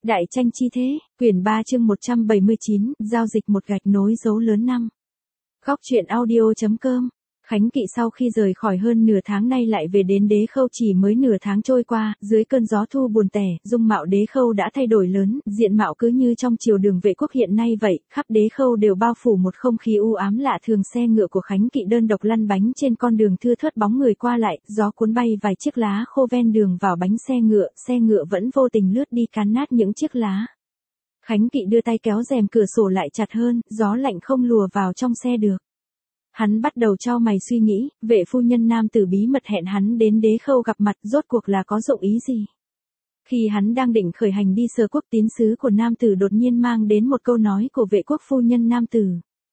Đại tranh chi thế, quyển 3 chương 179, giao dịch một gạch nối dấu lớn 5. Góc truyện audio.com. Khánh Kỵ sau khi rời khỏi hơn nửa tháng nay lại về đến Đế Khâu chỉ mới nửa tháng trôi qua, dưới cơn gió thu buồn tẻ, dung mạo Đế Khâu đã thay đổi lớn, diện mạo cứ như trong triều đường vệ quốc hiện nay vậy, khắp Đế Khâu đều bao phủ một không khí u ám lạ thường. Xe ngựa của Khánh Kỵ đơn độc lăn bánh trên con đường thưa thớt, bóng người qua lại, gió cuốn bay vài chiếc lá khô ven đường vào bánh xe ngựa vẫn vô tình lướt đi cán nát những chiếc lá. Khánh Kỵ đưa tay kéo rèm cửa sổ lại chặt hơn, gió lạnh không lùa vào trong xe được. Hắn bắt đầu chau mày suy nghĩ, vệ phu nhân nam tử bí mật hẹn hắn đến Đế Khâu gặp mặt rốt cuộc là có dụng ý gì. Khi hắn đang định khởi hành đi Sở Quốc, tín sứ của nam tử đột nhiên mang đến một câu nói của vệ quốc phu nhân nam tử.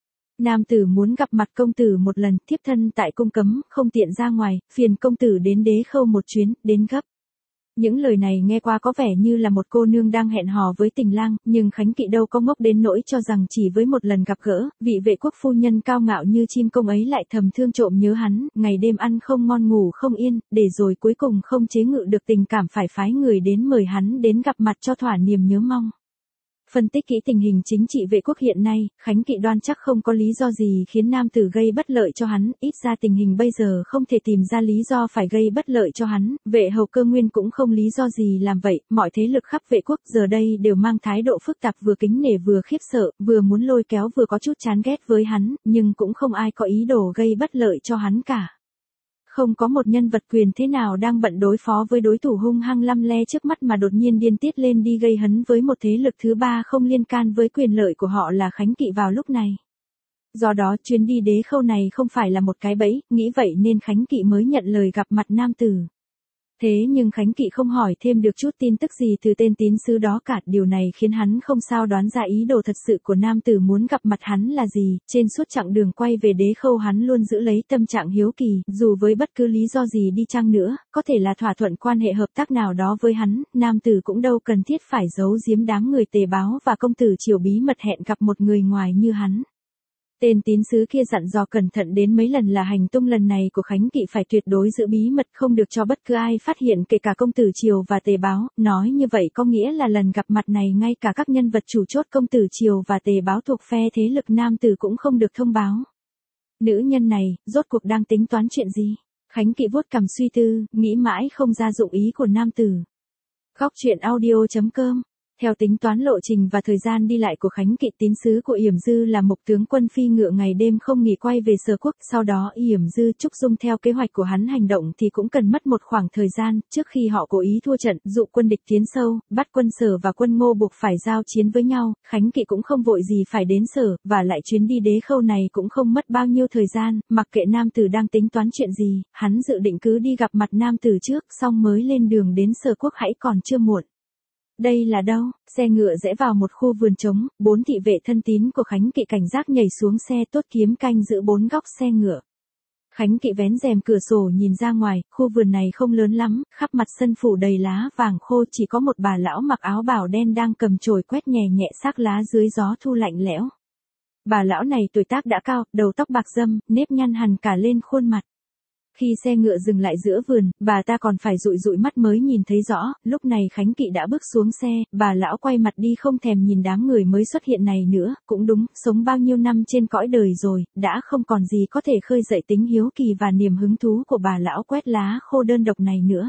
Nam tử muốn gặp mặt công tử một lần, thiếp thân tại cung cấm, không tiện ra ngoài, phiền công tử đến Đế Khâu một chuyến, đến gấp. Những lời này nghe qua có vẻ như là một cô nương đang hẹn hò với tình lang, nhưng Khánh Kỵ đâu có ngốc đến nỗi cho rằng chỉ với một lần gặp gỡ, vị vệ quốc phu nhân cao ngạo như chim công ấy lại thầm thương trộm nhớ hắn, ngày đêm ăn không ngon ngủ không yên, để rồi cuối cùng không chế ngự được tình cảm phải phái người đến mời hắn đến gặp mặt cho thỏa niềm nhớ mong. Phân tích kỹ tình hình chính trị vệ quốc hiện nay, Khánh Kỵ đoan chắc không có lý do gì khiến nam tử gây bất lợi cho hắn, ít ra tình hình bây giờ không thể tìm ra lý do phải gây bất lợi cho hắn, vệ hầu Cơ Nguyên cũng không lý do gì làm vậy, mọi thế lực khắp vệ quốc giờ đây đều mang thái độ phức tạp, vừa kính nể vừa khiếp sợ, vừa muốn lôi kéo vừa có chút chán ghét với hắn, nhưng cũng không ai có ý đồ gây bất lợi cho hắn cả. Không có một nhân vật quyền thế nào đang bận đối phó với đối thủ hung hăng lăm le trước mắt mà đột nhiên điên tiết lên đi gây hấn với một thế lực thứ ba không liên can với quyền lợi của họ là Khánh Kỵ vào lúc này. Do đó chuyến đi Đế Khâu này không phải là một cái bẫy, nghĩ vậy nên Khánh Kỵ mới nhận lời gặp mặt nam tử. Thế nhưng Khánh Kỵ không hỏi thêm được chút tin tức gì từ tên tín sứ đó cả, điều này khiến hắn không sao đoán ra ý đồ thật sự của nam tử muốn gặp mặt hắn là gì. Trên suốt chặng đường quay về Đế Khâu hắn luôn giữ lấy tâm trạng hiếu kỳ, dù với bất cứ lý do gì đi chăng nữa, có thể là thỏa thuận quan hệ hợp tác nào đó với hắn, nam tử cũng đâu cần thiết phải giấu giếm đám người tề báo và công tử triều bí mật hẹn gặp một người ngoài như hắn. Tên tín sứ kia dặn dò cẩn thận đến mấy lần là hành tung lần này của Khánh Kỵ phải tuyệt đối giữ bí mật, không được cho bất cứ ai phát hiện, kể cả công tử triều và tề báo. Nói như vậy có nghĩa là lần gặp mặt này ngay cả các nhân vật chủ chốt công tử triều và tề báo thuộc phe thế lực nam tử cũng không được thông báo. Nữ nhân này, rốt cuộc đang tính toán chuyện gì? Khánh Kỵ vuốt cằm suy tư, nghĩ mãi không ra dụng ý của nam tử. Góc truyện audio.com. Theo tính toán lộ trình và thời gian đi lại của Khánh Kỵ, tín sứ của Yểm Dư là Mục tướng quân phi ngựa ngày đêm không nghỉ quay về Sở Quốc, sau đó Yểm Dư Trúc Dung theo kế hoạch của hắn hành động thì cũng cần mất một khoảng thời gian, trước khi họ cố ý thua trận, dụ quân địch tiến sâu, bắt quân Sở và quân Ngô buộc phải giao chiến với nhau, Khánh Kỵ cũng không vội gì phải đến Sở, và lại chuyến đi Đế Khâu này cũng không mất bao nhiêu thời gian, mặc kệ nam tử đang tính toán chuyện gì, hắn dự định cứ đi gặp mặt nam tử trước, xong mới lên đường đến Sở Quốc hãy còn chưa muộn. Đây là đâu? Xe ngựa rẽ vào một khu vườn trống, 4 thị vệ thân tín của Khánh Kỵ cảnh giác nhảy xuống xe, tốt kiếm canh giữ 4 góc xe ngựa. Khánh Kỵ vén rèm cửa sổ nhìn ra ngoài, khu vườn này không lớn lắm, khắp mặt sân phủ đầy lá vàng khô, chỉ có một bà lão mặc áo bào đen đang cầm chổi quét nhẹ nhẹ xác lá dưới gió thu lạnh lẽo. Bà lão này tuổi tác đã cao, đầu tóc bạc râm, nếp nhăn hằn cả lên khuôn mặt. Khi xe ngựa dừng lại giữa vườn, bà ta còn phải dụi dụi mắt mới nhìn thấy rõ, lúc này Khánh Kỵ đã bước xuống xe, bà lão quay mặt đi không thèm nhìn đám người mới xuất hiện này nữa, cũng đúng, sống bao nhiêu năm trên cõi đời rồi, đã không còn gì có thể khơi dậy tính hiếu kỳ và niềm hứng thú của bà lão quét lá khô đơn độc này nữa.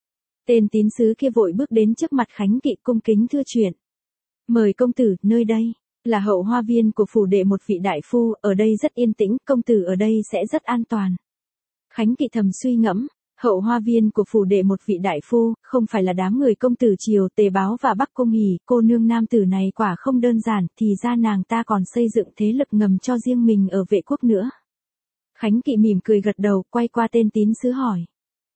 Tên tín sứ kia vội bước đến trước mặt Khánh Kỵ cung kính thưa chuyện. Mời công tử, nơi đây là hậu hoa viên của phủ đệ một vị đại phu, ở đây rất yên tĩnh, công tử ở đây sẽ rất an toàn. Khánh Kỵ thầm suy ngẫm, hậu hoa viên của phủ đệ một vị đại phu, không phải là đám người công tử triều, tề báo và Bắc Cung Hỉ, cô nương nam tử này quả không đơn giản, thì ra nàng ta còn xây dựng thế lực ngầm cho riêng mình ở vệ quốc nữa. Khánh Kỵ mỉm cười gật đầu, quay qua tên tín sứ hỏi.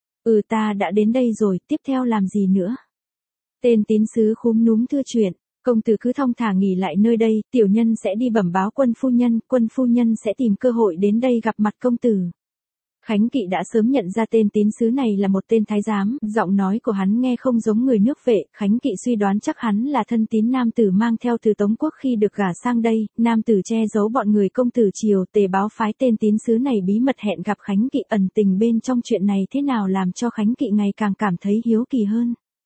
Ta đã đến đây rồi, tiếp theo làm gì nữa? Tên tín sứ khúm núm thưa chuyện. Công tử cứ thong thả nghỉ lại nơi đây, tiểu nhân sẽ đi bẩm báo quân phu nhân sẽ tìm cơ hội đến đây gặp mặt công tử. Khánh Kỵ đã sớm nhận ra tên tín sứ này là một tên thái giám, giọng nói của hắn nghe không giống người nước vệ, Khánh Kỵ suy đoán chắc hắn là thân tín nam tử mang theo từ Tống Quốc khi được gả sang đây, nam tử che giấu bọn người công tử triều, tề báo phái tên tín sứ này bí mật hẹn gặp Khánh Kỵ, ẩn tình bên trong chuyện này thế nào làm cho Khánh Kỵ ngày càng cảm thấy hiếu kỳ hơn.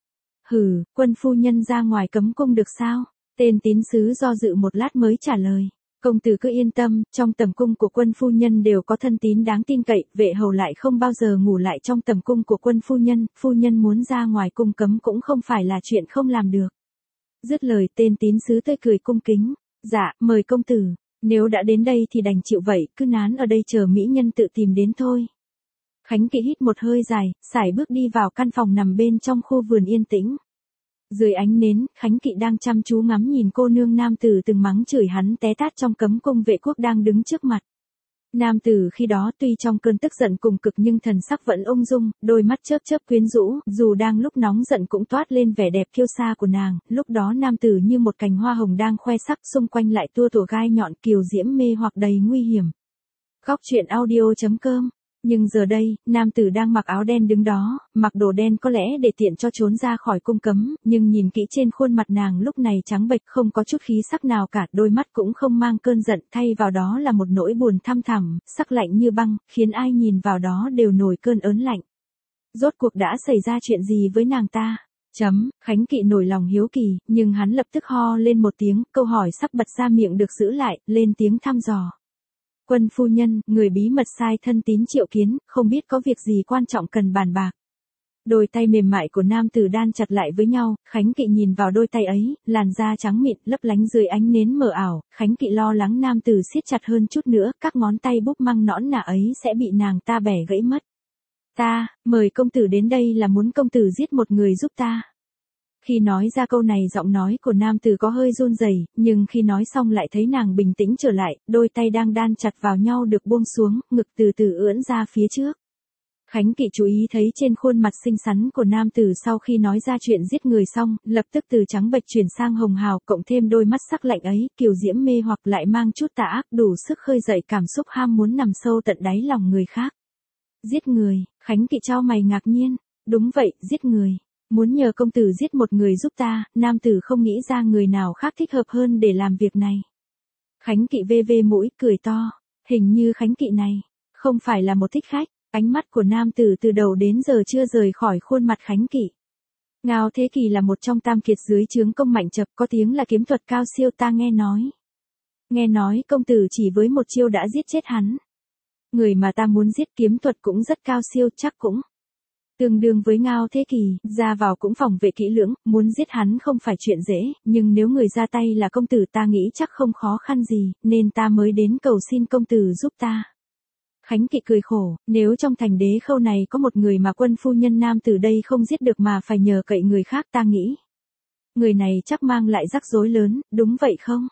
Hừ, quân phu nhân ra ngoài cấm cung được sao? Tên tín sứ do dự một lát mới trả lời. Công tử cứ yên tâm, trong tầm cung của quân phu nhân đều có thân tín đáng tin cậy, vệ hầu lại không bao giờ ngủ lại trong tầm cung của quân phu nhân muốn ra ngoài cung cấm cũng không phải là chuyện không làm được. Dứt lời tên tín sứ tươi cười cung kính. Dạ, mời công tử, nếu đã đến đây thì đành chịu vậy, cứ nán ở đây chờ mỹ nhân tự tìm đến thôi. Khánh Kỵ hít một hơi dài, sải bước đi vào căn phòng nằm bên trong khu vườn yên tĩnh. Dưới ánh nến, Khánh Kỵ đang chăm chú ngắm nhìn cô nương nam tử từng mắng chửi hắn té tát trong cấm cung vệ quốc đang đứng trước mặt. Nam tử khi đó tuy trong cơn tức giận cùng cực nhưng thần sắc vẫn ung dung, đôi mắt chớp chớp quyến rũ, dù đang lúc nóng giận cũng toát lên vẻ đẹp kiêu sa của nàng, lúc đó nam tử như một cành hoa hồng đang khoe sắc, xung quanh lại tua tủa gai nhọn kiều diễm mê hoặc đầy nguy hiểm. Góc truyện audio.com. Nhưng giờ đây, nam tử đang mặc áo đen đứng đó, mặc đồ đen có lẽ để tiện cho trốn ra khỏi cung cấm, nhưng nhìn kỹ trên khuôn mặt nàng lúc này trắng bệch không có chút khí sắc nào cả, đôi mắt cũng không mang cơn giận, thay vào đó là một nỗi buồn thăm thẳm, sắc lạnh như băng, khiến ai nhìn vào đó đều nổi cơn ớn lạnh. Rốt cuộc đã xảy ra chuyện gì với nàng ta? Khánh Kỵ nổi lòng hiếu kỳ, nhưng hắn lập tức ho lên một tiếng, câu hỏi sắp bật ra miệng được giữ lại, lên tiếng thăm dò. Quân phu nhân, người bí mật sai thân tín triệu kiến, không biết có việc gì quan trọng cần bàn bạc. Đôi tay mềm mại của nam tử đan chặt lại với nhau, Khánh Kỵ nhìn vào đôi tay ấy, làn da trắng mịn, lấp lánh dưới ánh nến mờ ảo, Khánh Kỵ lo lắng nam tử siết chặt hơn chút nữa, các ngón tay búp măng nõn nà ấy sẽ bị nàng ta bẻ gãy mất. Ta, mời công tử đến đây là muốn công tử giết một người giúp ta. Khi nói ra câu này giọng nói của nam tử có hơi run rẩy, nhưng khi nói xong lại thấy nàng bình tĩnh trở lại, đôi tay đang đan chặt vào nhau được buông xuống, ngực từ từ ưỡn ra phía trước. Khánh Kỵ chú ý thấy trên khuôn mặt xinh xắn của nam tử sau khi nói ra chuyện giết người xong, lập tức từ trắng bệch chuyển sang hồng hào, cộng thêm đôi mắt sắc lạnh ấy, kiều diễm mê hoặc lại mang chút tà ác, đủ sức khơi dậy cảm xúc ham muốn nằm sâu tận đáy lòng người khác. Giết người, Khánh Kỵ chau mày ngạc nhiên. Đúng vậy, giết người. Muốn nhờ công tử giết một người giúp ta, nam tử không nghĩ ra người nào khác thích hợp hơn để làm việc này. Khánh Kỵ vê vê mũi, cười to. Hình như Khánh Kỵ này, không phải là một thích khách. Ánh mắt của nam tử từ đầu đến giờ chưa rời khỏi khuôn mặt Khánh Kỵ. Ngao Thế Kỳ là một trong tam kiệt dưới trướng Công Mạnh Chập, có tiếng là kiếm thuật cao siêu, ta nghe nói. Nghe nói công tử chỉ với một chiêu đã giết chết hắn. Người mà ta muốn giết kiếm thuật cũng rất cao siêu, chắc cũng tương đương với Ngao Thế Kỳ, ra vào cũng phòng vệ kỹ lưỡng, muốn giết hắn không phải chuyện dễ, nhưng nếu người ra tay là công tử ta nghĩ chắc không khó khăn gì, nên ta mới đến cầu xin công tử giúp ta. Khánh Kỵ cười khổ, nếu trong thành Đế Khâu này có một người mà quân phu nhân nam từ đây không giết được mà phải nhờ cậy người khác, ta nghĩ người này chắc mang lại rắc rối lớn, đúng vậy không?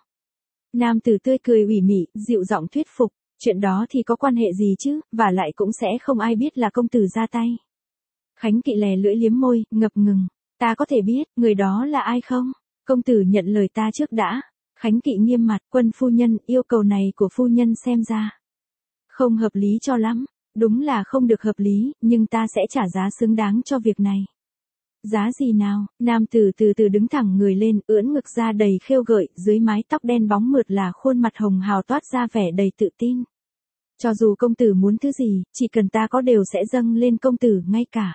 Nam tử tươi cười ủy mị, dịu giọng thuyết phục, chuyện đó thì có quan hệ gì chứ, và lại cũng sẽ không ai biết là công tử ra tay. Khánh Kỵ lè lưỡi liếm môi, ngập ngừng, ta có thể biết, người đó là ai không? Công tử nhận lời ta trước đã. Khánh Kỵ nghiêm mặt, quân phu nhân, yêu cầu này của phu nhân xem ra không hợp lý cho lắm. Đúng là không được hợp lý, nhưng ta sẽ trả giá xứng đáng cho việc này. Giá gì nào? Nam tử từ từ đứng thẳng người lên, ưỡn ngực ra đầy khêu gợi, dưới mái tóc đen bóng mượt là khuôn mặt hồng hào toát ra vẻ đầy tự tin. Cho dù công tử muốn thứ gì, chỉ cần ta có đều sẽ dâng lên công tử, ngay cả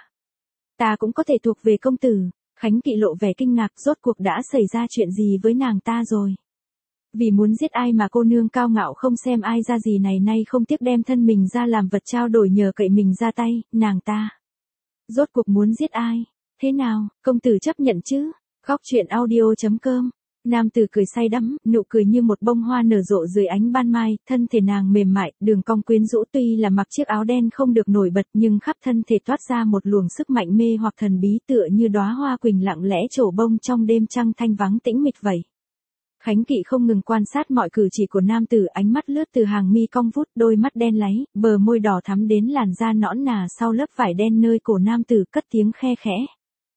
ta cũng có thể thuộc về công tử. Khánh Kỵ lộ vẻ kinh ngạc, rốt cuộc đã xảy ra chuyện gì với nàng ta rồi? Vì muốn giết ai mà cô nương cao ngạo không xem ai ra gì này nay không tiếc đem thân mình ra làm vật trao đổi nhờ cậy mình ra tay, nàng ta rốt cuộc muốn giết ai? Thế nào, công tử chấp nhận chứ? Góc truyện audio.com. Nam tử cười say đắm, nụ cười như một bông hoa nở rộ dưới ánh ban mai, thân thể nàng mềm mại, đường cong quyến rũ, tuy là mặc chiếc áo đen không được nổi bật nhưng khắp thân thể toát ra một luồng sức mạnh mê hoặc thần bí, tựa như đóa hoa quỳnh lặng lẽ trổ bông trong đêm trăng thanh vắng tĩnh mịch vậy. Khánh Kỵ không ngừng quan sát mọi cử chỉ của nam tử, ánh mắt lướt từ hàng mi cong vút, đôi mắt đen láy, bờ môi đỏ thắm đến làn da nõn nà sau lớp vải đen nơi cổ nam tử, cất tiếng khe khẽ.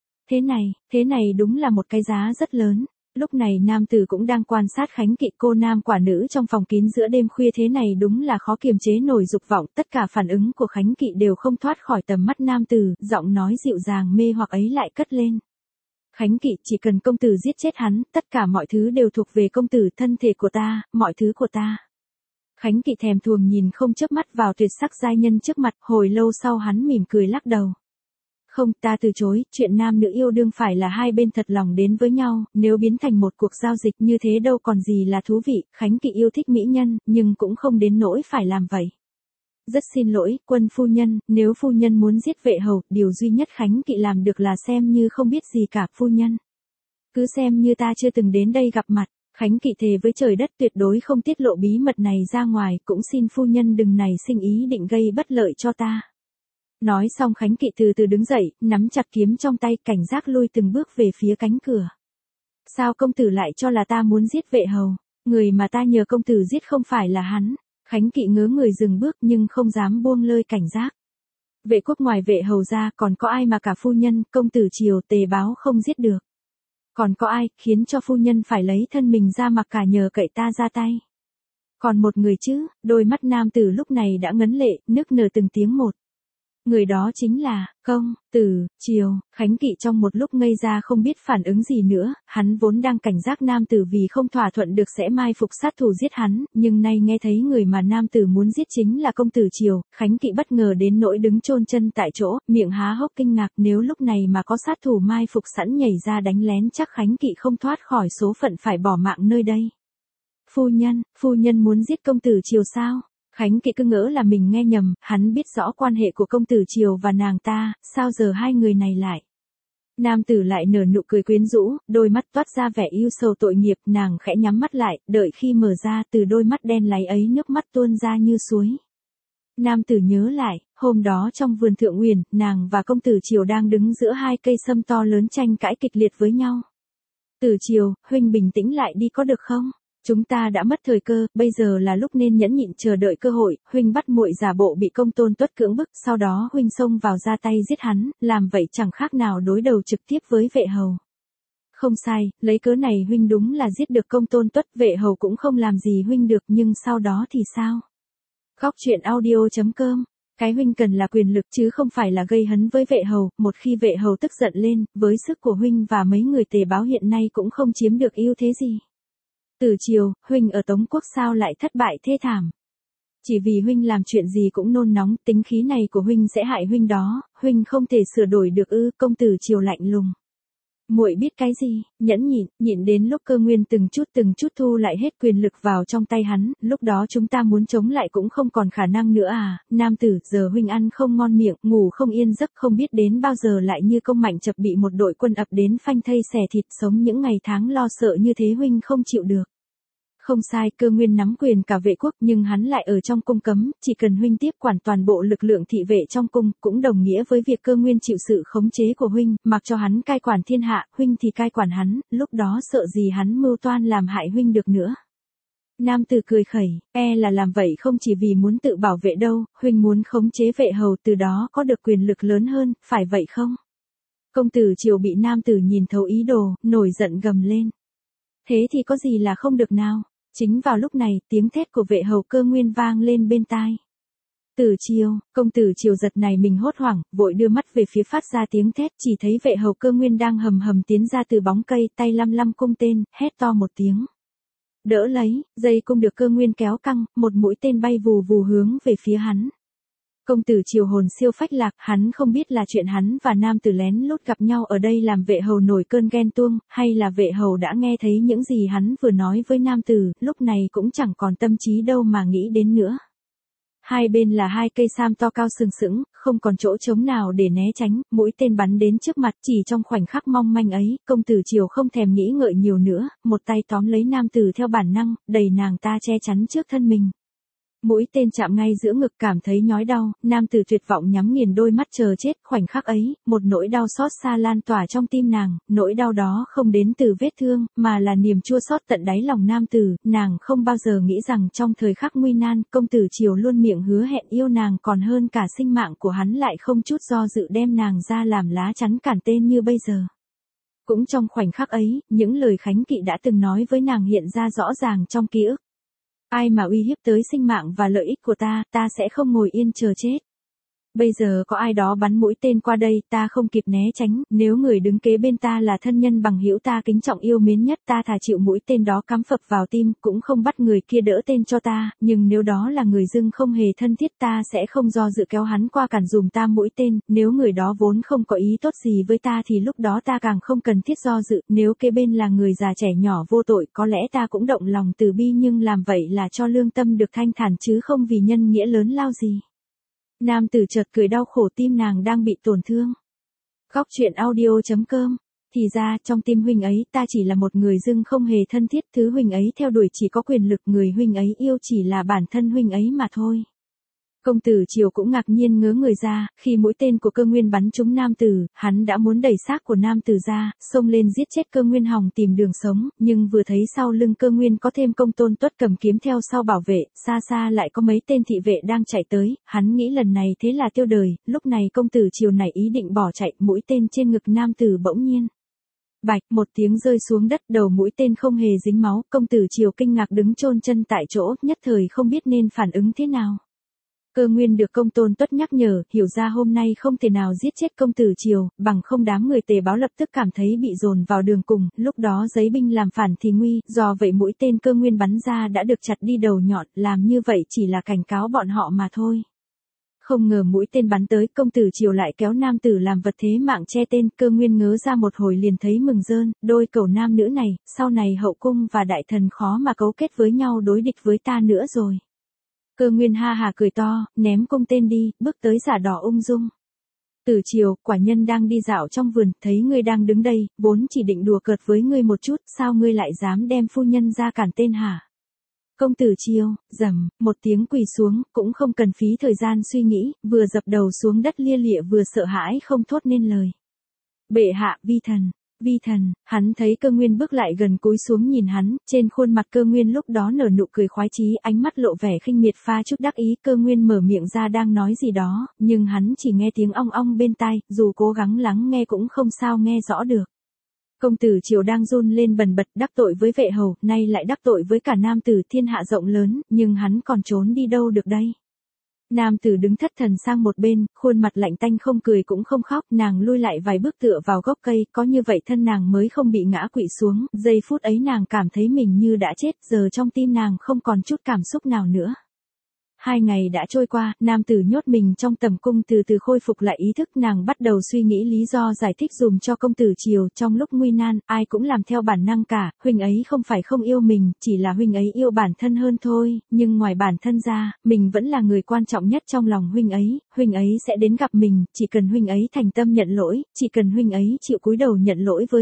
Thế này đúng là một cái giá rất lớn. Lúc này nam tử cũng đang quan sát Khánh Kỵ, cô nam quả nữ trong phòng kín giữa đêm khuya thế này đúng là khó kiềm chế nổi dục vọng, tất cả phản ứng của Khánh Kỵ đều không thoát khỏi tầm mắt nam tử, giọng nói dịu dàng mê hoặc ấy lại cất lên. Khánh Kỵ, chỉ cần công tử giết chết hắn, tất cả mọi thứ đều thuộc về công tử, thân thể của ta, mọi thứ của ta. Khánh Kỵ thèm thuồng nhìn không chớp mắt vào tuyệt sắc giai nhân trước mặt, hồi lâu sau hắn mỉm cười lắc đầu. Không, ta từ chối, chuyện nam nữ yêu đương phải là hai bên thật lòng đến với nhau, nếu biến thành một cuộc giao dịch như thế đâu còn gì là thú vị, Khánh Kỵ yêu thích mỹ nhân, nhưng cũng không đến nỗi phải làm vậy. Rất xin lỗi, quân phu nhân, nếu phu nhân muốn giết vệ hầu, điều duy nhất Khánh Kỵ làm được là xem như không biết gì cả, phu nhân. Cứ xem như ta chưa từng đến đây gặp mặt. Khánh Kỵ thề với trời đất tuyệt đối không tiết lộ bí mật này ra ngoài, cũng xin phu nhân đừng nảy sinh ý định gây bất lợi cho ta. Nói xong Khánh Kỵ từ từ đứng dậy, nắm chặt kiếm trong tay, cảnh giác lui từng bước về phía cánh cửa. Sao công tử lại cho là ta muốn giết vệ hầu? Người mà ta nhờ công tử giết không phải là hắn. Khánh Kỵ ngớ người dừng bước nhưng không dám buông lơi cảnh giác. Vệ quốc ngoài vệ hầu ra còn có ai mà cả phu nhân, công tử Triều Tề báo không giết được. Còn có ai khiến cho phu nhân phải lấy thân mình ra mặc cả nhờ cậy ta ra tay. Còn một người chứ, đôi mắt nam tử lúc này đã ngấn lệ, nức nở từng tiếng một. Người đó chính là, công tử Triều. Khánh Kỵ trong một lúc ngây ra không biết phản ứng gì nữa, hắn vốn đang cảnh giác nam tử vì không thỏa thuận được sẽ mai phục sát thủ giết hắn, nhưng nay nghe thấy người mà nam tử muốn giết chính là công tử Triều, Khánh Kỵ bất ngờ đến nỗi đứng chôn chân tại chỗ, miệng há hốc kinh ngạc, nếu lúc này mà có sát thủ mai phục sẵn nhảy ra đánh lén chắc Khánh Kỵ không thoát khỏi số phận phải bỏ mạng nơi đây. Phu nhân muốn giết công tử Triều sao? Khánh Kỵ cứ ngỡ là mình nghe nhầm, hắn biết rõ quan hệ của công tử Triều và nàng ta, sao giờ hai người này lại. Nam tử lại nở nụ cười quyến rũ, đôi mắt toát ra vẻ yêu sầu tội nghiệp, nàng khẽ nhắm mắt lại, đợi khi mở ra từ đôi mắt đen láy ấy nước mắt tuôn ra như suối. Nam tử nhớ lại, hôm đó trong vườn Thượng Uyển, nàng và công tử Triều đang đứng giữa hai cây sâm to lớn tranh cãi kịch liệt với nhau. Tử Triều, huynh bình tĩnh lại đi có được không? Chúng ta đã mất thời cơ, bây giờ là lúc nên nhẫn nhịn chờ đợi cơ hội, huynh bắt muội giả bộ bị công tôn tuất cưỡng bức, sau đó huynh xông vào ra tay giết hắn, làm vậy chẳng khác nào đối đầu trực tiếp với vệ hầu. Không sai, lấy cớ này huynh đúng là giết được công tôn tuất, vệ hầu cũng không làm gì huynh được, nhưng sau đó thì sao? Góc truyện audio.com. Cái huynh cần là quyền lực chứ không phải là gây hấn với vệ hầu, một khi vệ hầu tức giận lên, với sức của huynh và mấy người Tề báo hiện nay cũng không chiếm được ưu thế gì. Tử Triều, huynh ở Tống Quốc sao lại thất bại thê thảm? Chỉ vì huynh làm chuyện gì cũng nôn nóng, tính khí này của huynh sẽ hại huynh đó, huynh không thể sửa đổi được ư? Công tử Triều lạnh lùng. Muội biết cái gì? Nhẫn nhịn đến lúc Cơ Nguyên từng chút thu lại hết quyền lực vào trong tay hắn, lúc đó chúng ta muốn chống lại cũng không còn khả năng nữa à? Nam tử, giờ huynh ăn không ngon miệng, ngủ không yên giấc, không biết đến bao giờ lại như Công Mạnh Chập bị một đội quân ập đến phanh thây xẻ thịt, sống những ngày tháng lo sợ như thế huynh không chịu được. Không sai, Cơ Nguyên nắm quyền cả vệ quốc, nhưng hắn lại ở trong cung cấm, chỉ cần huynh tiếp quản toàn bộ lực lượng thị vệ trong cung, cũng đồng nghĩa với việc Cơ Nguyên chịu sự khống chế của huynh, mặc cho hắn cai quản thiên hạ, huynh thì cai quản hắn, lúc đó sợ gì hắn mưu toan làm hại huynh được nữa. Nam tử cười khẩy, là làm vậy không chỉ vì muốn tự bảo vệ đâu, huynh muốn khống chế vệ hầu từ đó có được quyền lực lớn hơn, phải vậy không? Công tử Triều bị nam tử nhìn thấu ý đồ, nổi giận gầm lên. Thế thì có gì là không được nào? Chính vào lúc này, tiếng thét của vệ hầu Cơ Nguyên vang lên bên tai. Tử Triều, công tử Triều giật này mình hốt hoảng, vội đưa mắt về phía phát ra tiếng thét, chỉ thấy vệ hầu Cơ Nguyên đang hầm hầm tiến ra từ bóng cây, tay lăm lăm cung tên, hét to một tiếng. Đỡ lấy, dây cung được Cơ Nguyên kéo căng, một mũi tên bay vù vù hướng về phía hắn. Công tử Triều hồn siêu phách lạc, hắn không biết là chuyện hắn và nam tử lén lút gặp nhau ở đây làm vệ hầu nổi cơn ghen tuông, hay là vệ hầu đã nghe thấy những gì hắn vừa nói với nam tử, lúc này cũng chẳng còn tâm trí đâu mà nghĩ đến nữa. Hai bên là hai cây sam to cao sừng sững, không còn chỗ trống nào để né tránh, mũi tên bắn đến trước mặt, chỉ trong khoảnh khắc mong manh ấy, công tử Triều không thèm nghĩ ngợi nhiều nữa, một tay tóm lấy nam tử theo bản năng, đẩy nàng ta che chắn trước thân mình. Mũi tên chạm ngay giữa ngực, cảm thấy nhói đau, nam tử tuyệt vọng nhắm nghiền đôi mắt chờ chết, khoảnh khắc ấy, một nỗi đau xót xa lan tỏa trong tim nàng, nỗi đau đó không đến từ vết thương, mà là niềm chua xót tận đáy lòng nam tử, nàng không bao giờ nghĩ rằng trong thời khắc nguy nan, công tử Triều luôn miệng hứa hẹn yêu nàng còn hơn cả sinh mạng của hắn lại không chút do dự đem nàng ra làm lá chắn cản tên như bây giờ. Cũng trong khoảnh khắc ấy, những lời Khánh Kỵ đã từng nói với nàng hiện ra rõ ràng trong ký ức. Ai mà uy hiếp tới sinh mạng và lợi ích của ta, ta sẽ không ngồi yên chờ chết. Bây giờ có ai đó bắn mũi tên qua đây, ta không kịp né tránh, nếu người đứng kế bên ta là thân nhân bằng hữu ta kính trọng yêu mến nhất, ta thà chịu mũi tên đó cắm phập vào tim, cũng không bắt người kia đỡ tên cho ta, nhưng nếu đó là người dưng không hề thân thiết ta sẽ không do dự kéo hắn qua cản dùm ta mũi tên, nếu người đó vốn không có ý tốt gì với ta thì lúc đó ta càng không cần thiết do dự, nếu kế bên là người già trẻ nhỏ vô tội có lẽ ta cũng động lòng từ bi, nhưng làm vậy là cho lương tâm được thanh thản chứ không vì nhân nghĩa lớn lao gì. Nam tử chợt cười đau khổ, tim nàng đang bị tổn thương. Khóc chuyện audio.com. Thì ra trong tim huynh ấy ta chỉ là một người dưng không hề thân thiết, thứ huynh ấy theo đuổi chỉ có quyền lực, người huynh ấy yêu chỉ là bản thân huynh ấy mà thôi. Công tử Triều cũng ngạc nhiên ngớ người ra, khi mũi tên của Cơ Nguyên bắn trúng nam tử, hắn đã muốn đẩy xác của nam tử ra, xông lên giết chết Cơ Nguyên hòng tìm đường sống, nhưng vừa thấy sau lưng Cơ Nguyên có thêm Công Tôn Tuất cầm kiếm theo sau bảo vệ, xa xa lại có mấy tên thị vệ đang chạy tới, hắn nghĩ lần này thế là tiêu đời, lúc này công tử Triều nảy ý định bỏ chạy, mũi tên trên ngực nam tử bỗng nhiên. Bạch, một tiếng rơi xuống đất, đầu mũi tên không hề dính máu, công tử Triều kinh ngạc đứng chôn chân tại chỗ, nhất thời không biết nên phản ứng thế nào. Cơ Nguyên được Công Tôn Tuất nhắc nhở, hiểu ra hôm nay không thể nào giết chết công tử Triều, bằng không đám người Tề Báo lập tức cảm thấy bị dồn vào đường cùng, lúc đó giấy binh làm phản thì nguy, do vậy mũi tên Cơ Nguyên bắn ra đã được chặt đi đầu nhọn, làm như vậy chỉ là cảnh cáo bọn họ mà thôi. Không ngờ mũi tên bắn tới, công tử Triều lại kéo nam tử làm vật thế mạng che tên, Cơ Nguyên ngớ ra một hồi liền thấy mừng rơn, đôi cẩu nam nữ này, sau này hậu cung và đại thần khó mà cấu kết với nhau đối địch với ta nữa rồi. Cơ Nguyên ha hà cười to, ném cung tên đi, bước tới giả đỏ ung dung. Tử Triều, quả nhân đang đi dạo trong vườn, thấy ngươi đang đứng đây, vốn chỉ định đùa cợt với ngươi một chút, sao ngươi lại dám đem phu nhân ra cản tên hả? Công tử Triều, rầm, một tiếng quỳ xuống, cũng không cần phí thời gian suy nghĩ, vừa dập đầu xuống đất lia lịa vừa sợ hãi không thốt nên lời. Bệ hạ, vi thần, hắn thấy Cơ Nguyên bước lại gần cúi xuống nhìn hắn, trên khuôn mặt Cơ Nguyên lúc đó nở nụ cười khoái chí, ánh mắt lộ vẻ khinh miệt pha chút đắc ý, Cơ Nguyên mở miệng ra đang nói gì đó, nhưng hắn chỉ nghe tiếng ong ong bên tai, dù cố gắng lắng nghe cũng không sao nghe rõ được. Công tử Triều đang run lên bần bật, đắc tội với vệ hầu, nay lại đắc tội với cả nam tử, thiên hạ rộng lớn, nhưng hắn còn trốn đi đâu được đây. Nam tử đứng thất thần sang một bên, khuôn mặt lạnh tanh không cười cũng không khóc, nàng lui lại vài bước tựa vào gốc cây, có như vậy thân nàng mới không bị ngã quỵ xuống, giây phút ấy nàng cảm thấy mình như đã chết, giờ trong tim nàng không còn chút cảm xúc nào nữa. 2 ngày đã trôi qua, nam tử nhốt mình trong tầm cung từ từ khôi phục lại ý thức, nàng bắt đầu suy nghĩ lý do giải thích dùm cho công tử Triều, trong lúc nguy nan, ai cũng làm theo bản năng cả, huynh ấy không phải không yêu mình, chỉ là huynh ấy yêu bản thân hơn thôi, nhưng ngoài bản thân ra, mình vẫn là người quan trọng nhất trong lòng huynh ấy sẽ đến gặp mình, chỉ cần huynh ấy thành tâm nhận lỗi, chỉ cần huynh ấy chịu cúi đầu nhận lỗi với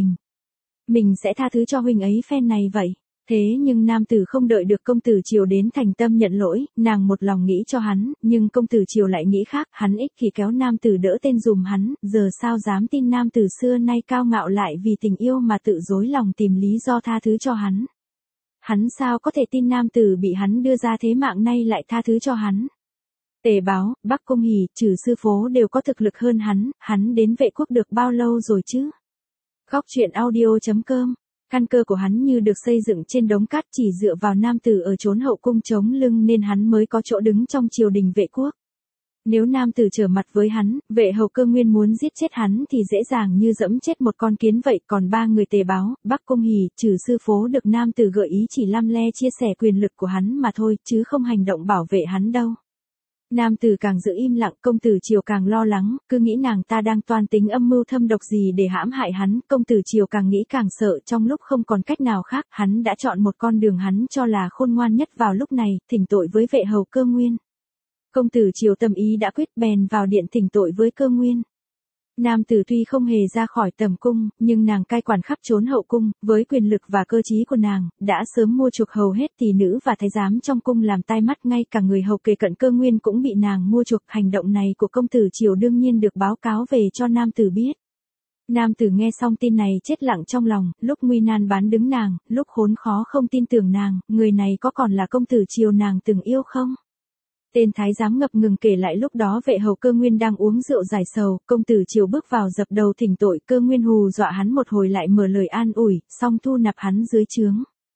mình sẽ tha thứ cho huynh ấy phen này vậy. Thế nhưng nam tử không đợi được công tử Triều đến thành tâm nhận lỗi, nàng một lòng nghĩ cho hắn, nhưng công tử Triều lại nghĩ khác, hắn ích kỷ kéo nam tử đỡ tên dùm hắn, giờ sao dám tin nam tử xưa nay cao ngạo lại vì tình yêu mà tự dối lòng tìm lý do tha thứ cho hắn. Hắn sao có thể tin nam tử bị hắn đưa ra thế mạng nay lại tha thứ cho hắn. Tề Báo, Bắc Cung Hỉ, trừ sư phố đều có thực lực hơn hắn đến vệ quốc được bao lâu rồi chứ? Khóc chuyện audio.com. Căn cơ của hắn như được xây dựng trên đống cát, chỉ dựa vào nam tử ở chốn hậu cung chống lưng nên hắn mới có chỗ đứng trong triều đình vệ quốc. Nếu nam tử trở mặt với hắn, vệ hầu Cơ Nguyên muốn giết chết hắn thì dễ dàng như dẫm chết một con kiến vậy, còn 3 người Tề Báo, Bắc Cung Hỉ, trừ sư phố được nam tử gợi ý chỉ lăm le chia sẻ quyền lực của hắn mà thôi, chứ không hành động bảo vệ hắn đâu. Nam tử càng giữ im lặng, công tử Triều càng lo lắng, cứ nghĩ nàng ta đang toan tính âm mưu thâm độc gì để hãm hại hắn, công tử Triều càng nghĩ càng sợ, trong lúc không còn cách nào khác, hắn đã chọn một con đường hắn cho là khôn ngoan nhất vào lúc này, thỉnh tội với vệ hầu Cơ Nguyên. Công tử Triều tâm ý đã quyết bèn vào điện thỉnh tội với Cơ Nguyên. Nam tử tuy không hề ra khỏi tầm cung, nhưng nàng cai quản khắp chốn hậu cung, với quyền lực và cơ trí của nàng, đã sớm mua chuộc hầu hết tỷ nữ và thái giám trong cung làm tai mắt, ngay cả người hầu kề cận Cơ Nguyên cũng bị nàng mua chuộc. Hành động này của công tử Triều đương nhiên được báo cáo về cho nam tử biết. Nam tử nghe xong tin này chết lặng trong lòng, lúc nguy nan bán đứng nàng, lúc khốn khó không tin tưởng nàng, người này có còn là công tử Triều nàng từng yêu không? Tên thái giám ngập ngừng kể lại lúc đó vệ hầu Cơ Nguyên đang uống rượu giải sầu, công tử Triều bước vào dập đầu thỉnh tội, Cơ Nguyên hù dọa hắn một hồi lại mở lời an ủi, xong thu nạp hắn dưới trướng.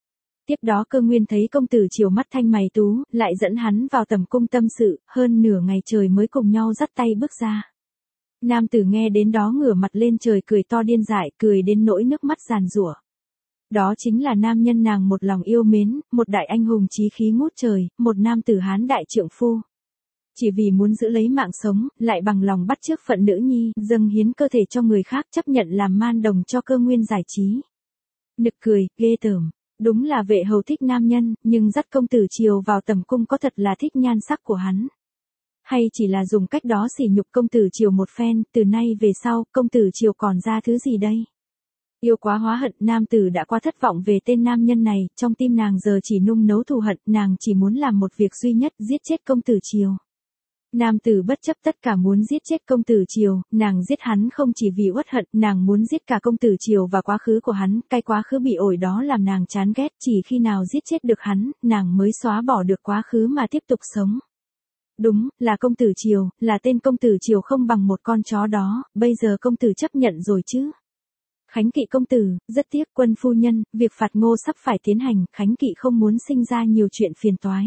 Tiếp đó Cơ Nguyên thấy công tử Triều mắt thanh mày tú, lại dẫn hắn vào tầm cung tâm sự, hơn nửa ngày trời mới cùng nhau dắt tay bước ra. Nam tử nghe đến đó ngửa mặt lên trời cười to điên dại, cười đến nỗi nước mắt giàn giụa. Đó chính là nam nhân nàng một lòng yêu mến, một đại anh hùng chí khí ngút trời, một nam tử Hán đại trượng phu. Chỉ vì muốn giữ lấy mạng sống, lại bằng lòng bắt chước phận nữ nhi, dâng hiến cơ thể cho người khác, chấp nhận làm man đồng cho Cơ Nguyên giải trí. Nực cười, ghê tởm. Đúng là vệ hầu thích nam nhân, nhưng dắt công tử Triều vào tầm cung có thật là thích nhan sắc của hắn. Hay chỉ là dùng cách đó sỉ nhục công tử Triều một phen, từ nay về sau, công tử Triều còn ra thứ gì đây? Yêu quá hóa hận, nam tử đã quá thất vọng về tên nam nhân này, trong tim nàng giờ chỉ nung nấu thù hận, nàng chỉ muốn làm một việc duy nhất, giết chết công tử Triều. Nam tử bất chấp tất cả muốn giết chết công tử Triều, nàng giết hắn không chỉ vì uất hận, nàng muốn giết cả công tử Triều và quá khứ của hắn, cái quá khứ bị ổi đó làm nàng chán ghét, chỉ khi nào giết chết được hắn, nàng mới xóa bỏ được quá khứ mà tiếp tục sống. Đúng, là công tử Triều, là tên công tử Triều không bằng một con chó đó, bây giờ công tử chấp nhận rồi chứ. Khánh Kỵ công tử, rất tiếc quân phu nhân, việc phạt ngô sắp phải tiến hành, Khánh Kỵ không muốn sinh ra nhiều chuyện phiền toái.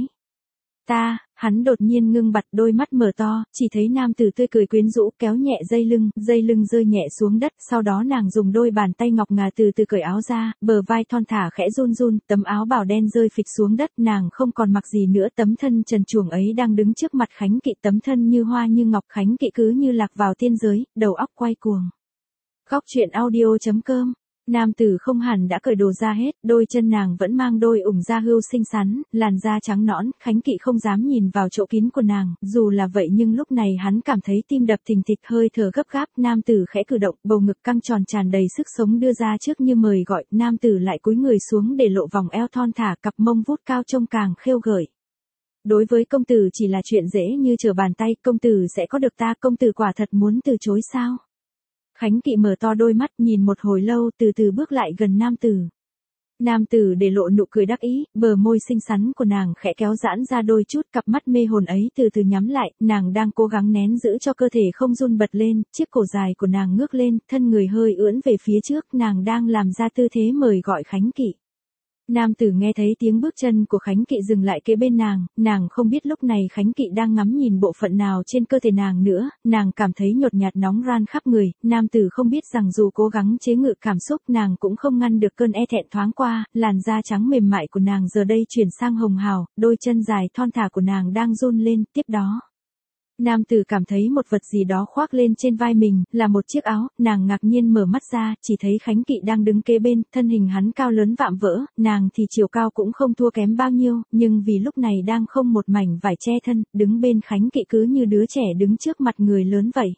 Hắn đột nhiên ngưng bặt đôi mắt mở to, chỉ thấy nam tử tươi cười quyến rũ kéo nhẹ dây lưng rơi nhẹ xuống đất, sau đó nàng dùng đôi bàn tay ngọc ngà từ từ cởi áo ra, bờ vai thon thả khẽ run run, tấm áo bào đen rơi phịch xuống đất, nàng không còn mặc gì nữa, tấm thân trần truồng ấy đang đứng trước mặt Khánh Kỵ, tấm thân như hoa như ngọc, Khánh Kỵ cứ như lạc vào tiên giới, đầu óc quay cuồng. Góc truyện audio.com. Nam tử không hẳn đã cởi đồ ra hết, đôi chân nàng vẫn mang đôi ủng da hươu xinh xắn, làn da trắng nõn, Khánh Kỵ không dám nhìn vào chỗ kín của nàng, dù là vậy nhưng lúc này hắn cảm thấy tim đập thình thịch, hơi thở gấp gáp, nam tử khẽ cử động, bầu ngực căng tròn tràn đầy sức sống đưa ra trước như mời gọi, nam tử lại cúi người xuống để lộ vòng eo thon thả, cặp mông vút cao trông càng khêu gợi. Đối với công tử chỉ là chuyện dễ như trở bàn tay, công tử sẽ có được ta, công tử quả thật muốn từ chối sao? Khánh Kỵ mở to đôi mắt nhìn một hồi lâu từ từ bước lại gần nam tử. Nam tử để lộ nụ cười đắc ý, bờ môi xinh xắn của nàng khẽ kéo giãn ra đôi chút, cặp mắt mê hồn ấy từ từ nhắm lại, nàng đang cố gắng nén giữ cho cơ thể không run bật lên, chiếc cổ dài của nàng ngước lên, thân người hơi ưỡn về phía trước, nàng đang làm ra tư thế mời gọi Khánh Kỵ. Nam tử nghe thấy tiếng bước chân của Khánh Kỵ dừng lại kế bên nàng không biết lúc này Khánh Kỵ đang ngắm nhìn bộ phận nào trên cơ thể nàng nữa, nàng cảm thấy nhột nhạt nóng ran khắp người, nam tử không biết rằng dù cố gắng chế ngự cảm xúc nàng cũng không ngăn được cơn e thẹn thoáng qua, làn da trắng mềm mại của nàng giờ đây chuyển sang hồng hào, đôi chân dài thon thả của nàng đang run lên, tiếp đó. Nam tử cảm thấy một vật gì đó khoác lên trên vai mình, là một chiếc áo, nàng ngạc nhiên mở mắt ra, chỉ thấy Khánh Kỵ đang đứng kế bên, thân hình hắn cao lớn vạm vỡ, nàng thì chiều cao cũng không thua kém bao nhiêu, nhưng vì lúc này đang không một mảnh vải che thân, đứng bên Khánh Kỵ cứ như đứa trẻ đứng trước mặt người lớn vậy.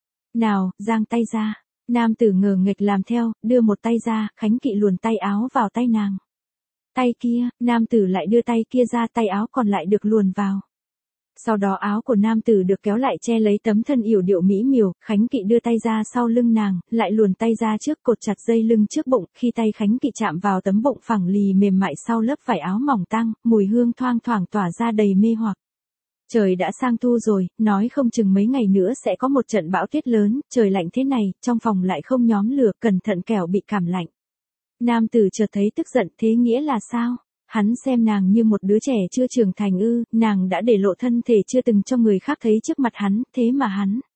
Nào, giang tay ra. Nam tử ngờ nghệch làm theo, đưa một tay ra, Khánh Kỵ luồn tay áo vào tay nàng. Tay kia, nam tử lại đưa tay kia ra, tay áo còn lại được luồn vào. Sau đó áo của nam tử được kéo lại che lấy tấm thân yểu điệu mỹ miều, Khánh Kỵ đưa tay ra sau lưng nàng, lại luồn tay ra trước cột chặt dây lưng trước bụng, khi tay Khánh Kỵ chạm vào tấm bụng phẳng lì mềm mại sau lớp vải áo mỏng tang, mùi hương thoang thoảng tỏa ra đầy mê hoặc. Trời đã sang thu rồi, nói không chừng mấy ngày nữa sẽ có một trận bão tuyết lớn, trời lạnh thế này, trong phòng lại không nhóm lửa, cẩn thận kẻo bị cảm lạnh. Nam tử chợt thấy tức giận, thế nghĩa là sao? Hắn xem nàng như một đứa trẻ chưa trưởng thành ư, nàng đã để lộ thân thể chưa từng cho người khác thấy trước mặt hắn, thế mà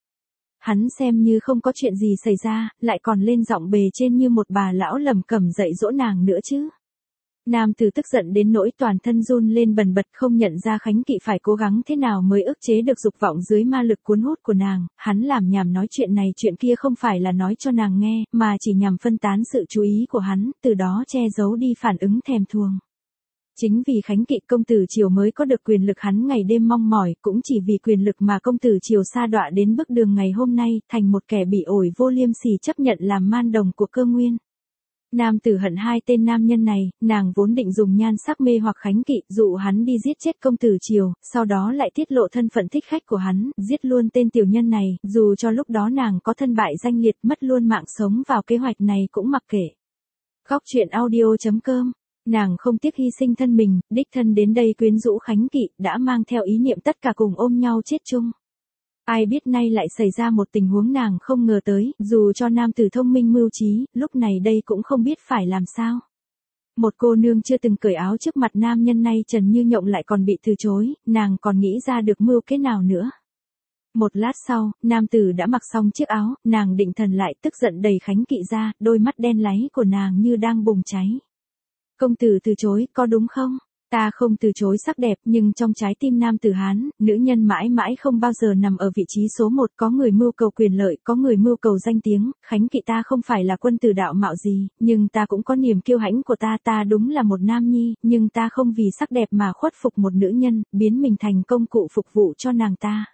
hắn xem như không có chuyện gì xảy ra, lại còn lên giọng bề trên như một bà lão lẩm cẩm dạy dỗ nàng nữa chứ. Nam tử tức giận đến nỗi toàn thân run lên bần bật, không nhận ra Khánh Kỵ phải cố gắng thế nào mới ức chế được dục vọng dưới ma lực cuốn hút của nàng, hắn làm nhảm nói chuyện này chuyện kia không phải là nói cho nàng nghe, mà chỉ nhằm phân tán sự chú ý của hắn, từ đó che giấu đi phản ứng thèm thuồng. Chính vì Khánh Kỵ công tử Triều mới có được quyền lực hắn ngày đêm mong mỏi, cũng chỉ vì quyền lực mà công tử Triều sa đọa đến bước đường ngày hôm nay, thành một kẻ bị ổi vô liêm sỉ chấp nhận làm man đồng của Cơ Nguyên. Nam tử hận hai tên nam nhân này, nàng vốn định dùng nhan sắc mê hoặc Khánh Kỵ, dụ hắn đi giết chết công tử Triều, sau đó lại tiết lộ thân phận thích khách của hắn, giết luôn tên tiểu nhân này, dù cho lúc đó nàng có thân bại danh liệt, mất luôn mạng sống vào kế hoạch này cũng mặc kệ. Góc truyện audio.com. Nàng không tiếc hy sinh thân mình, đích thân đến đây quyến rũ Khánh Kỵ, đã mang theo ý niệm tất cả cùng ôm nhau chết chung. Ai biết nay lại xảy ra một tình huống nàng không ngờ tới, dù cho nam tử thông minh mưu trí, lúc này đây cũng không biết phải làm sao. Một cô nương chưa từng cởi áo trước mặt nam nhân nay trần như nhộng lại còn bị từ chối, nàng còn nghĩ ra được mưu kế nào nữa. Một lát sau, nam tử đã mặc xong chiếc áo, nàng định thần lại tức giận đẩy Khánh Kỵ ra, đôi mắt đen láy của nàng như đang bùng cháy. Công tử từ chối, có đúng không? Ta không từ chối sắc đẹp, nhưng trong trái tim nam tử Hán, nữ nhân mãi mãi không bao giờ nằm ở vị trí số một, có người mưu cầu quyền lợi, có người mưu cầu danh tiếng, Khánh Kỵ ta không phải là quân tử đạo mạo gì, nhưng ta cũng có niềm kiêu hãnh của ta đúng là một nam nhi, nhưng ta không vì sắc đẹp mà khuất phục một nữ nhân, biến mình thành công cụ phục vụ cho nàng ta.